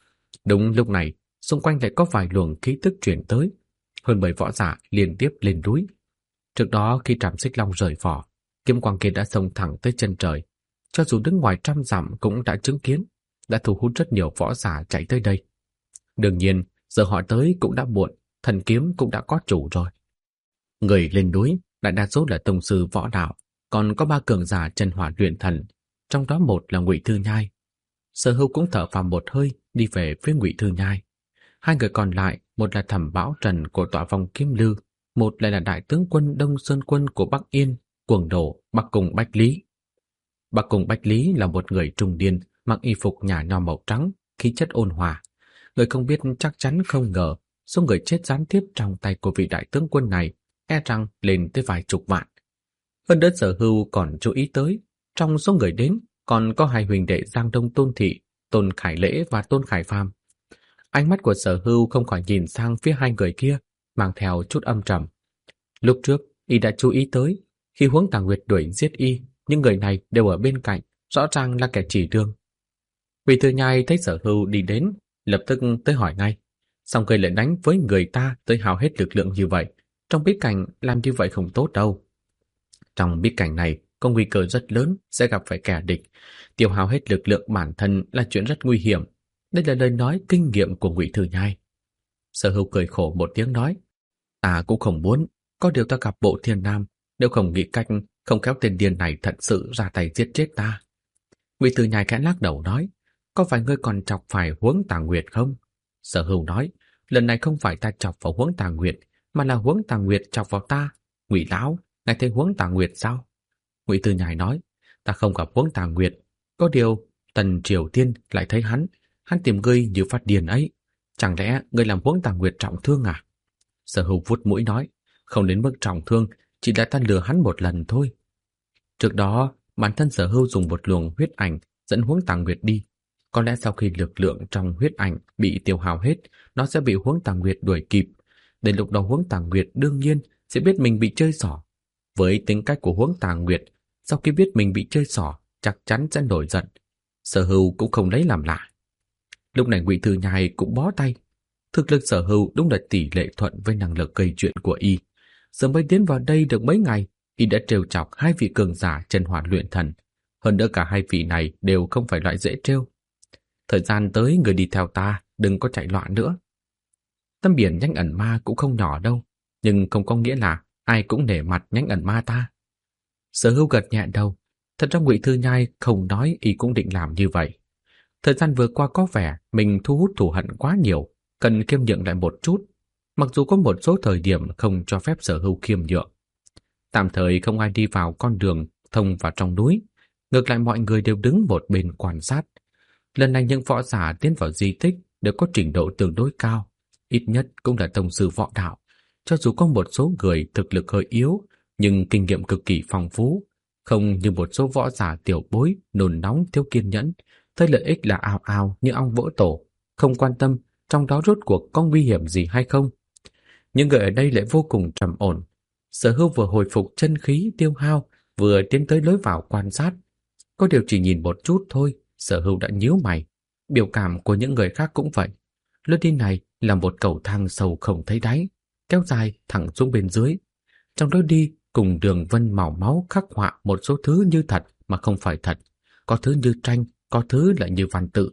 Đúng lúc này, xung quanh lại có vài luồng khí tức truyền tới, hơn 10 võ giả liên tiếp lên núi. Trước đó khi trảm Xích Long rời vỏ, kiếm quang kia đã xông thẳng tới chân trời, cho dù đứng ngoài trăm dặm cũng đã chứng kiến, đã thu hút rất nhiều võ giả chạy tới đây. Đương nhiên, giờ họ tới cũng đã muộn, thần kiếm cũng đã có chủ rồi. Người lên núi đại đa số là tông sư võ đạo, còn có 3 cường giả chân hỏa luyện thần, trong đó một là Ngụy Thư Nhai. Sở Hưu cũng thở phào một hơi, đi về phía Ngụy Thư Nhai. 2 người còn lại, một là Thẩm Bảo Trần của Tọa Vong Kiếm Lư, một lại là đại tướng quân Đông Sơn Quân của Bắc Yên, cuồng đổ Bắc Cung Bách Lý. Bắc Cung Bách Lý là một người trung niên, mặc y phục nhà nho màu trắng, khí chất ôn hòa. Người không biết chắc chắn không ngờ số người chết gián tiếp trong tay của vị đại tướng quân này e rằng lên tới vài chục vạn. Hơn nữa Sở Hưu còn chú ý tới, trong số người đến còn có 2 huynh đệ Giang Đông Tôn Thị, Tôn Khải Lễ và Tôn Khải Phàm. Ánh mắt của Sở Hưu không khỏi nhìn sang phía 2 người kia, mang theo chút âm trầm. Lúc trước, y đã chú ý tới, khi Huống Tà Nguyệt đuổi giết y, những người này đều ở bên cạnh, rõ ràng là kẻ chỉ đường. Ngụy Thư Nhai thấy Sở Hưu đi đến, lập tức tới hỏi ngay. Xong người lại đánh với người ta tới hao hết lực lượng như vậy, trong bí cảnh làm như vậy không tốt đâu. Trong bí cảnh này có nguy cơ rất lớn sẽ gặp phải kẻ địch, tiêu hao hết lực lượng bản thân là chuyện rất nguy hiểm. Đây là lời nói kinh nghiệm của Ngụy Thư Nhai. Sở Hưu cười khổ một tiếng nói, ta cũng không muốn, có điều ta gặp Bộ Thiên Nam, nếu không nghĩ cách, không khéo tên điên này thật sự ra tay giết chết ta. Ngụy Thư Nhai khẽ lắc đầu nói, có phải ngươi còn chọc phải Huống Tà Nguyệt không? Sở Hưu nói, lần này không phải ta chọc vào Huống Tà Nguyệt, mà là Huống Tà Nguyệt chọc vào ta. Ngụy lão, ngài thấy Huống Tà Nguyệt sao? Ngụy Thư Nhai nói, ta không gặp Huống Tà Nguyệt, có điều Tần Triều Tiên lại thấy hắn tìm ngươi như phát điên ấy. Chẳng lẽ ngươi làm Huống Tà Nguyệt trọng thương à? Sở Hưu vuốt mũi nói, không đến mức trọng thương, chỉ là ta lừa hắn một lần thôi. Trước đó, bản thân Sở Hưu dùng một luồng huyết ảnh dẫn Huống Tàng Nguyệt đi. Có lẽ sau khi lực lượng trong huyết ảnh bị tiêu hao hết, nó sẽ bị Huống Tàng Nguyệt đuổi kịp. Đến lúc đó Huống Tàng Nguyệt đương nhiên sẽ biết mình bị chơi xỏ. Với tính cách của Huống Tàng Nguyệt, sau khi biết mình bị chơi xỏ, chắc chắn sẽ nổi giận. Sở Hưu cũng không lấy làm lạ. Lúc này Ngụy Thư Nhai cũng bó tay. Thực lực Sở Hưu đúng là tỷ lệ thuận với năng lực gây chuyện của y. Giờ mới tiến vào đây được mấy ngày, y đã trêu chọc hai vị cường giả chân hỏa luyện thần. Hơn nữa cả hai vị này đều không phải loại dễ trêu. Thời gian tới người đi theo ta, đừng có chạy loạn nữa. Tâm biển Nhanh Ẩn Ma cũng không nhỏ đâu, nhưng không có nghĩa là ai cũng nể mặt Nhanh Ẩn Ma ta. Sở Hưu gật nhẹ đầu. Thật ra Ngụy Thư Nhai không nói y cũng định làm như vậy. Thời gian vừa qua có vẻ mình thu hút thù hận quá nhiều, cần khiêm nhượng lại một chút, mặc dù có một số thời điểm không cho phép Sở Hưu khiêm nhượng. Tạm thời không ai đi vào con đường thông vào trong núi, ngược lại mọi người đều đứng một bên quan sát. Lần này những võ giả tiến vào di tích đều có trình độ tương đối cao, ít nhất cũng là tông sư võ đạo. Cho dù có một số người thực lực hơi yếu, nhưng kinh nghiệm cực kỳ phong phú, không như một số võ giả tiểu bối, nôn nóng thiếu kiên nhẫn, thấy lợi ích là ào ào như ong vỡ tổ, không quan tâm trong đó rốt cuộc có nguy hiểm gì hay không. Nhưng người ở đây lại vô cùng trầm ổn. Sở Hưu vừa hồi phục chân khí tiêu hao, vừa tiến tới lối vào quan sát. Có điều chỉ nhìn một chút thôi, Sở Hưu đã nhíu mày. Biểu cảm của những người khác cũng vậy. Lối đi này là một cầu thang sâu không thấy đáy, kéo dài thẳng xuống bên dưới. Trong lối đi cùng đường vân màu máu khắc họa một số thứ như thật mà không phải thật, có thứ như tranh, có thứ lại như văn tự.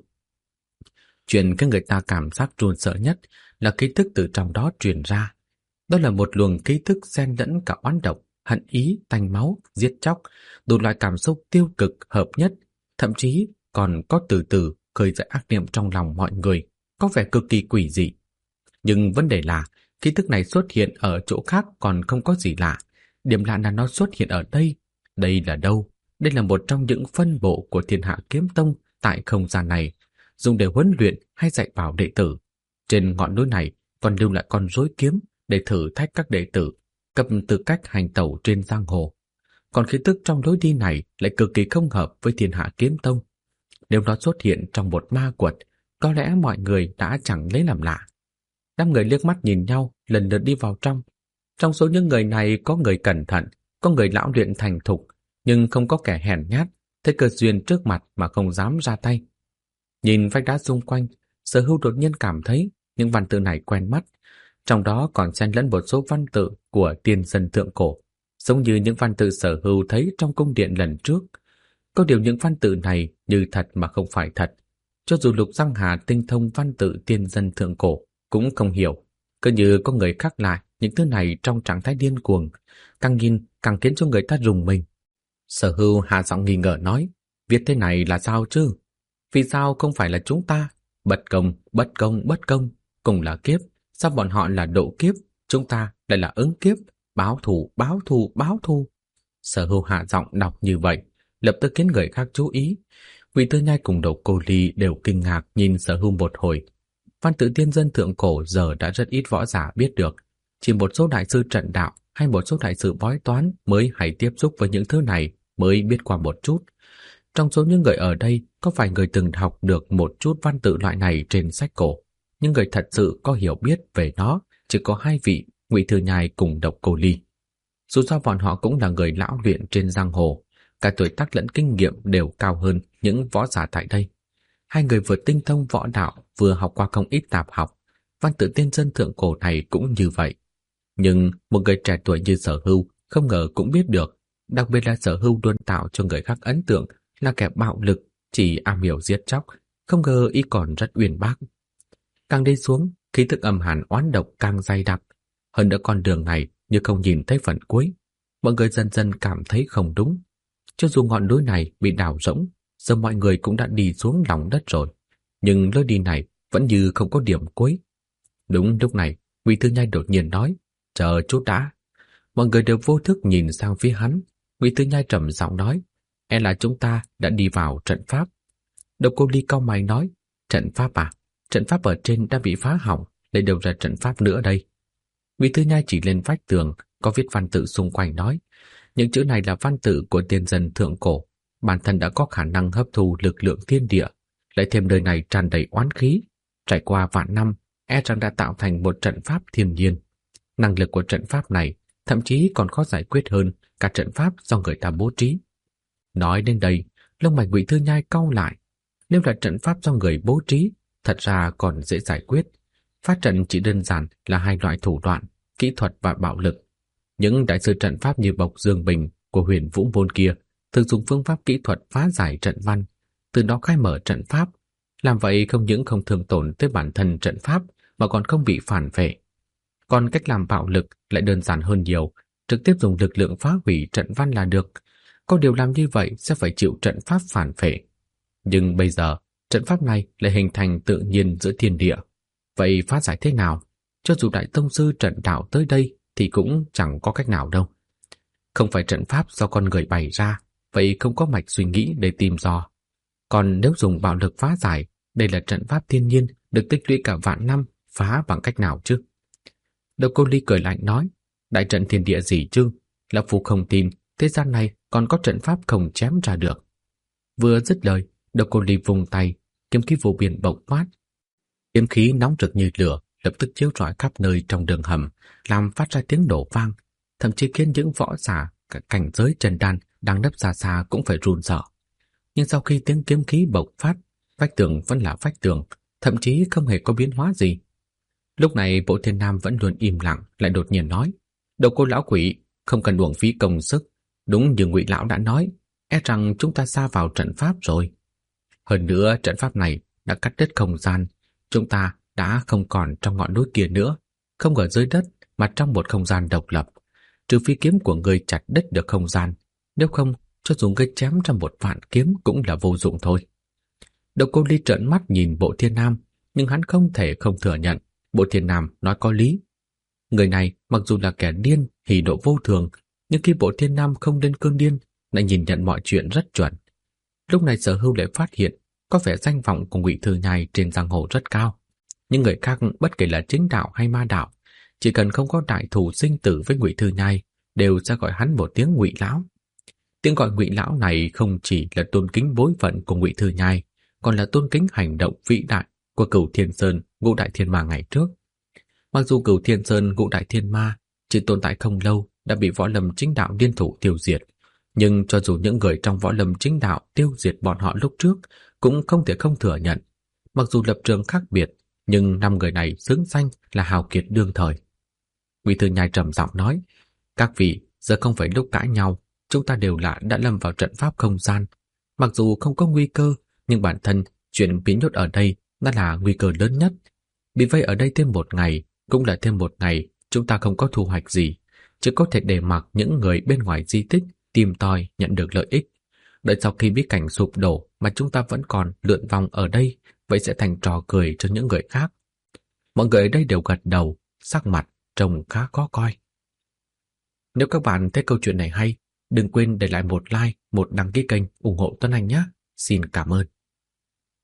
Chuyện khiến người ta cảm giác run sợ nhất là ký thức từ trong đó truyền ra. Đó là một luồng ký thức xen lẫn cả oán độc, hận ý, tanh máu, giết chóc, đủ loại cảm xúc tiêu cực hợp nhất, thậm chí còn có từ từ khơi dậy ác niệm trong lòng mọi người, có vẻ cực kỳ quỷ dị. Nhưng vấn đề là ký thức này xuất hiện ở chỗ khác còn không có gì lạ. Điểm lạ là nó xuất hiện ở đây. Đây là đâu? Đây là một trong những phân bộ của Thiên Hạ Kiếm Tông tại không gian này, dùng để huấn luyện hay dạy bảo đệ tử. Trên ngọn núi này còn lưu lại con rối kiếm để thử thách các đệ tử, cấp tư cách hành tẩu trên giang hồ. Còn khí tức trong lối đi này lại cực kỳ không hợp với Thiên Hạ Kiếm Tông. Nếu nó xuất hiện trong một ma quật, có lẽ mọi người đã chẳng lấy làm lạ. Đám người liếc mắt nhìn nhau, lần lượt đi vào trong. Trong số những người này có người cẩn thận, có người lão luyện thành thục, nhưng không có kẻ hèn nhát, thấy cơ duyên trước mặt mà không dám ra tay. Nhìn vách đá xung quanh, Sở Hưu đột nhiên cảm thấy những văn tự này quen mắt, trong đó còn xen lẫn một số văn tự của tiên dân thượng cổ, giống như những văn tự Sở Hưu thấy trong cung điện lần trước. Có điều những văn tự này như thật mà không phải thật. Cho dù Lục Giang Hà tinh thông văn tự tiên dân thượng cổ cũng không hiểu, cứ như có người khắc lại những thứ này trong trạng thái điên cuồng, càng nhìn càng khiến cho người ta rùng mình. Sở Hưu hạ giọng nghi ngờ nói, viết thế này là sao chứ? Vì sao không phải là chúng ta? Bất công, bất công, bất công, cùng là kiếp, sao bọn họ là độ kiếp, chúng ta lại là ứng kiếp, báo thù, báo thù, báo thù. Sở Hưu hạ giọng đọc như vậy, lập tức khiến người khác chú ý. Ngụy Tư Nhai cùng Độc Cô Ly đều kinh ngạc nhìn Sở Hưu một hồi. Văn tự tiên dân thượng cổ giờ đã rất ít võ giả biết được, chỉ một số đại sư trận đạo hay một số đại sư bói toán mới hay tiếp xúc với những thứ này mới biết qua một chút. Trong số những người ở đây có vài người từng học được một chút văn tự loại này trên sách cổ, nhưng người thật sự có hiểu biết về nó chỉ có hai vị, Ngụy Thư Nhai cùng Độc Cô Ly. Dù sao bọn họ cũng là người lão luyện trên giang hồ, cả tuổi tác lẫn kinh nghiệm đều cao hơn những võ giả tại đây. Hai người vừa tinh thông võ đạo, vừa học qua không ít tạp học, văn tự tiên dân thượng cổ này cũng như vậy. Nhưng một người trẻ tuổi như Sở Hưu không ngờ cũng biết được, đặc biệt là Sở Hưu luôn tạo cho người khác ấn tượng là kẻ bạo lực, chỉ am hiểu giết chóc, không ngờ y còn rất uyên bác. Càng đi xuống, khí tức âm hàn oán độc càng dày đặc, hơn nữa con đường này như không nhìn thấy phần cuối. Mọi người dần dần cảm thấy không đúng. Cho dù ngọn núi này bị đào rỗng, giờ mọi người cũng đã đi xuống lòng đất rồi, nhưng lối đi này vẫn như không có điểm cuối. Đúng lúc này, Ngụy Thư Nhai đột nhiên nói, chờ chút đã. Mọi người đều vô thức nhìn sang phía hắn. Ngụy Thư Nhai trầm giọng nói, e là chúng ta đã đi vào trận pháp. Độc Cô Ly cau mày nói, trận pháp à? Trận pháp ở trên đã bị phá hỏng, lấy đâu ra trận pháp nữa đây? Ngụy Thư Nhai chỉ lên vách tường, có viết văn tự xung quanh nói, những chữ này là văn tự của tiên dân thượng cổ, bản thân đã có khả năng hấp thu lực lượng thiên địa, lại thêm nơi này tràn đầy oán khí, trải qua vạn năm, e rằng đã tạo thành một trận pháp thiên nhiên. Năng lực của trận pháp này thậm chí còn khó giải quyết hơn cả trận pháp do người ta bố trí. Nói đến đây, lông mày Ngụy Thư Nhai cau lại. Nếu là trận pháp do người bố trí, thật ra còn dễ giải quyết. Phá trận chỉ đơn giản là hai loại thủ đoạn, kỹ thuật và bạo lực. Những đại sư trận pháp như Bộc Dương Bình của Huyền Vũ môn kia thường dùng phương pháp kỹ thuật phá giải trận văn, từ đó khai mở trận pháp. Làm vậy không những không thương tổn tới bản thân trận pháp mà còn không bị phản vệ. Còn cách làm bạo lực lại đơn giản hơn nhiều, trực tiếp dùng lực lượng phá hủy trận văn là được. Có điều làm như vậy sẽ phải chịu trận pháp phản phệ. Nhưng bây giờ, trận pháp này lại hình thành tự nhiên giữa thiên địa. Vậy phá giải thế nào? Cho dù đại tông sư trận đạo tới đây thì cũng chẳng có cách nào đâu. Không phải trận pháp do con người bày ra, vậy không có mạch suy nghĩ để tìm dò. Còn nếu dùng bạo lực phá giải, đây là trận pháp thiên nhiên được tích lũy cả vạn năm, phá bằng cách nào chứ? Độc Cô Ly cười lạnh nói, đại trận thiên địa gì chứ? Lão phu không tin thế gian này còn có trận pháp không chém ra được. Vừa dứt lời, Độc Cô Ly vùng tay, kiếm khí vô biên bộc phát. Kiếm khí nóng rực như lửa, lập tức chiếu rọi khắp nơi trong đường hầm, làm phát ra tiếng nổ vang, thậm chí khiến những võ giả cả cảnh giới trần đan đang nấp xa xa cũng phải run sợ. Nhưng sau khi tiếng kiếm khí bộc phát, vách tường vẫn là vách tường, thậm chí không hề có biến hóa gì. Lúc này Bộ Thiên Nam vẫn luôn im lặng, lại đột nhiên nói, Độc Cô lão quỷ, không cần uổng phí công sức. Đúng như Ngụy lão đã nói, e rằng chúng ta sa vào trận pháp rồi. Hơn nữa trận pháp này đã cắt đứt không gian, chúng ta đã không còn trong ngọn núi kia nữa, không ở dưới đất mà trong một không gian độc lập. Trừ phi kiếm của ngươi chặt đứt được không gian, nếu không, cho dù ngươi chém ra một vạn kiếm cũng là vô dụng thôi. Độc Cô Ly trợn mắt nhìn Bộ Thiên Nam, nhưng hắn không thể không thừa nhận Bộ Thiên Nam nói có lý. Người này mặc dù là kẻ điên, hỉ nộ vô thường, nhưng khi Bộ Thiên Nam không lên cơn điên, lại nhìn nhận mọi chuyện rất chuẩn. Lúc này Sở Hưu lại phát hiện có vẻ danh vọng của Ngụy Thư Nhai trên giang hồ rất cao. Nhưng người khác bất kể là chính đạo hay ma đạo, chỉ cần không có đại thù sinh tử với Ngụy Thư Nhai, đều sẽ gọi hắn một tiếng Ngụy lão. Tiếng gọi Ngụy lão này không chỉ là tôn kính bối phận của Ngụy Thư Nhai, còn là tôn kính hành động vĩ đại của Cửu Thiên Sơn, Ngũ Đại Thiên Ma ngày trước. Mặc dù Cửu Thiên Sơn, Ngũ Đại Thiên Ma chỉ tồn tại không lâu đã bị võ lâm chính đạo liên thủ tiêu diệt, nhưng cho dù những người trong võ lâm chính đạo tiêu diệt bọn họ lúc trước, cũng không thể không thừa nhận, mặc dù lập trường khác biệt, nhưng 5 người này xứng danh là hào kiệt đương thời. Ngụy Thư Nhai trầm giọng nói, các vị, giờ không phải lúc cãi nhau, chúng ta đều đã lâm vào trận pháp không gian. Mặc dù không có nguy cơ, nhưng bản thân chuyện bị nhốt ở đây đã là nguy cơ lớn nhất. Bị vây ở đây thêm một ngày, cũng là thêm một ngày, chúng ta không có thu hoạch gì, chỉ có thể để mặc những người bên ngoài di tích tìm tòi nhận được lợi ích. Đợi sau khi bí cảnh sụp đổ mà chúng ta vẫn còn lượn vòng ở đây, vậy sẽ thành trò cười cho những người khác. Mọi người ở đây đều gật đầu, sắc mặt trông khá khó coi. Nếu các bạn thấy câu chuyện này hay, đừng quên để lại một like, một đăng ký kênh ủng hộ Tuấn Anh nhé. Xin cảm ơn.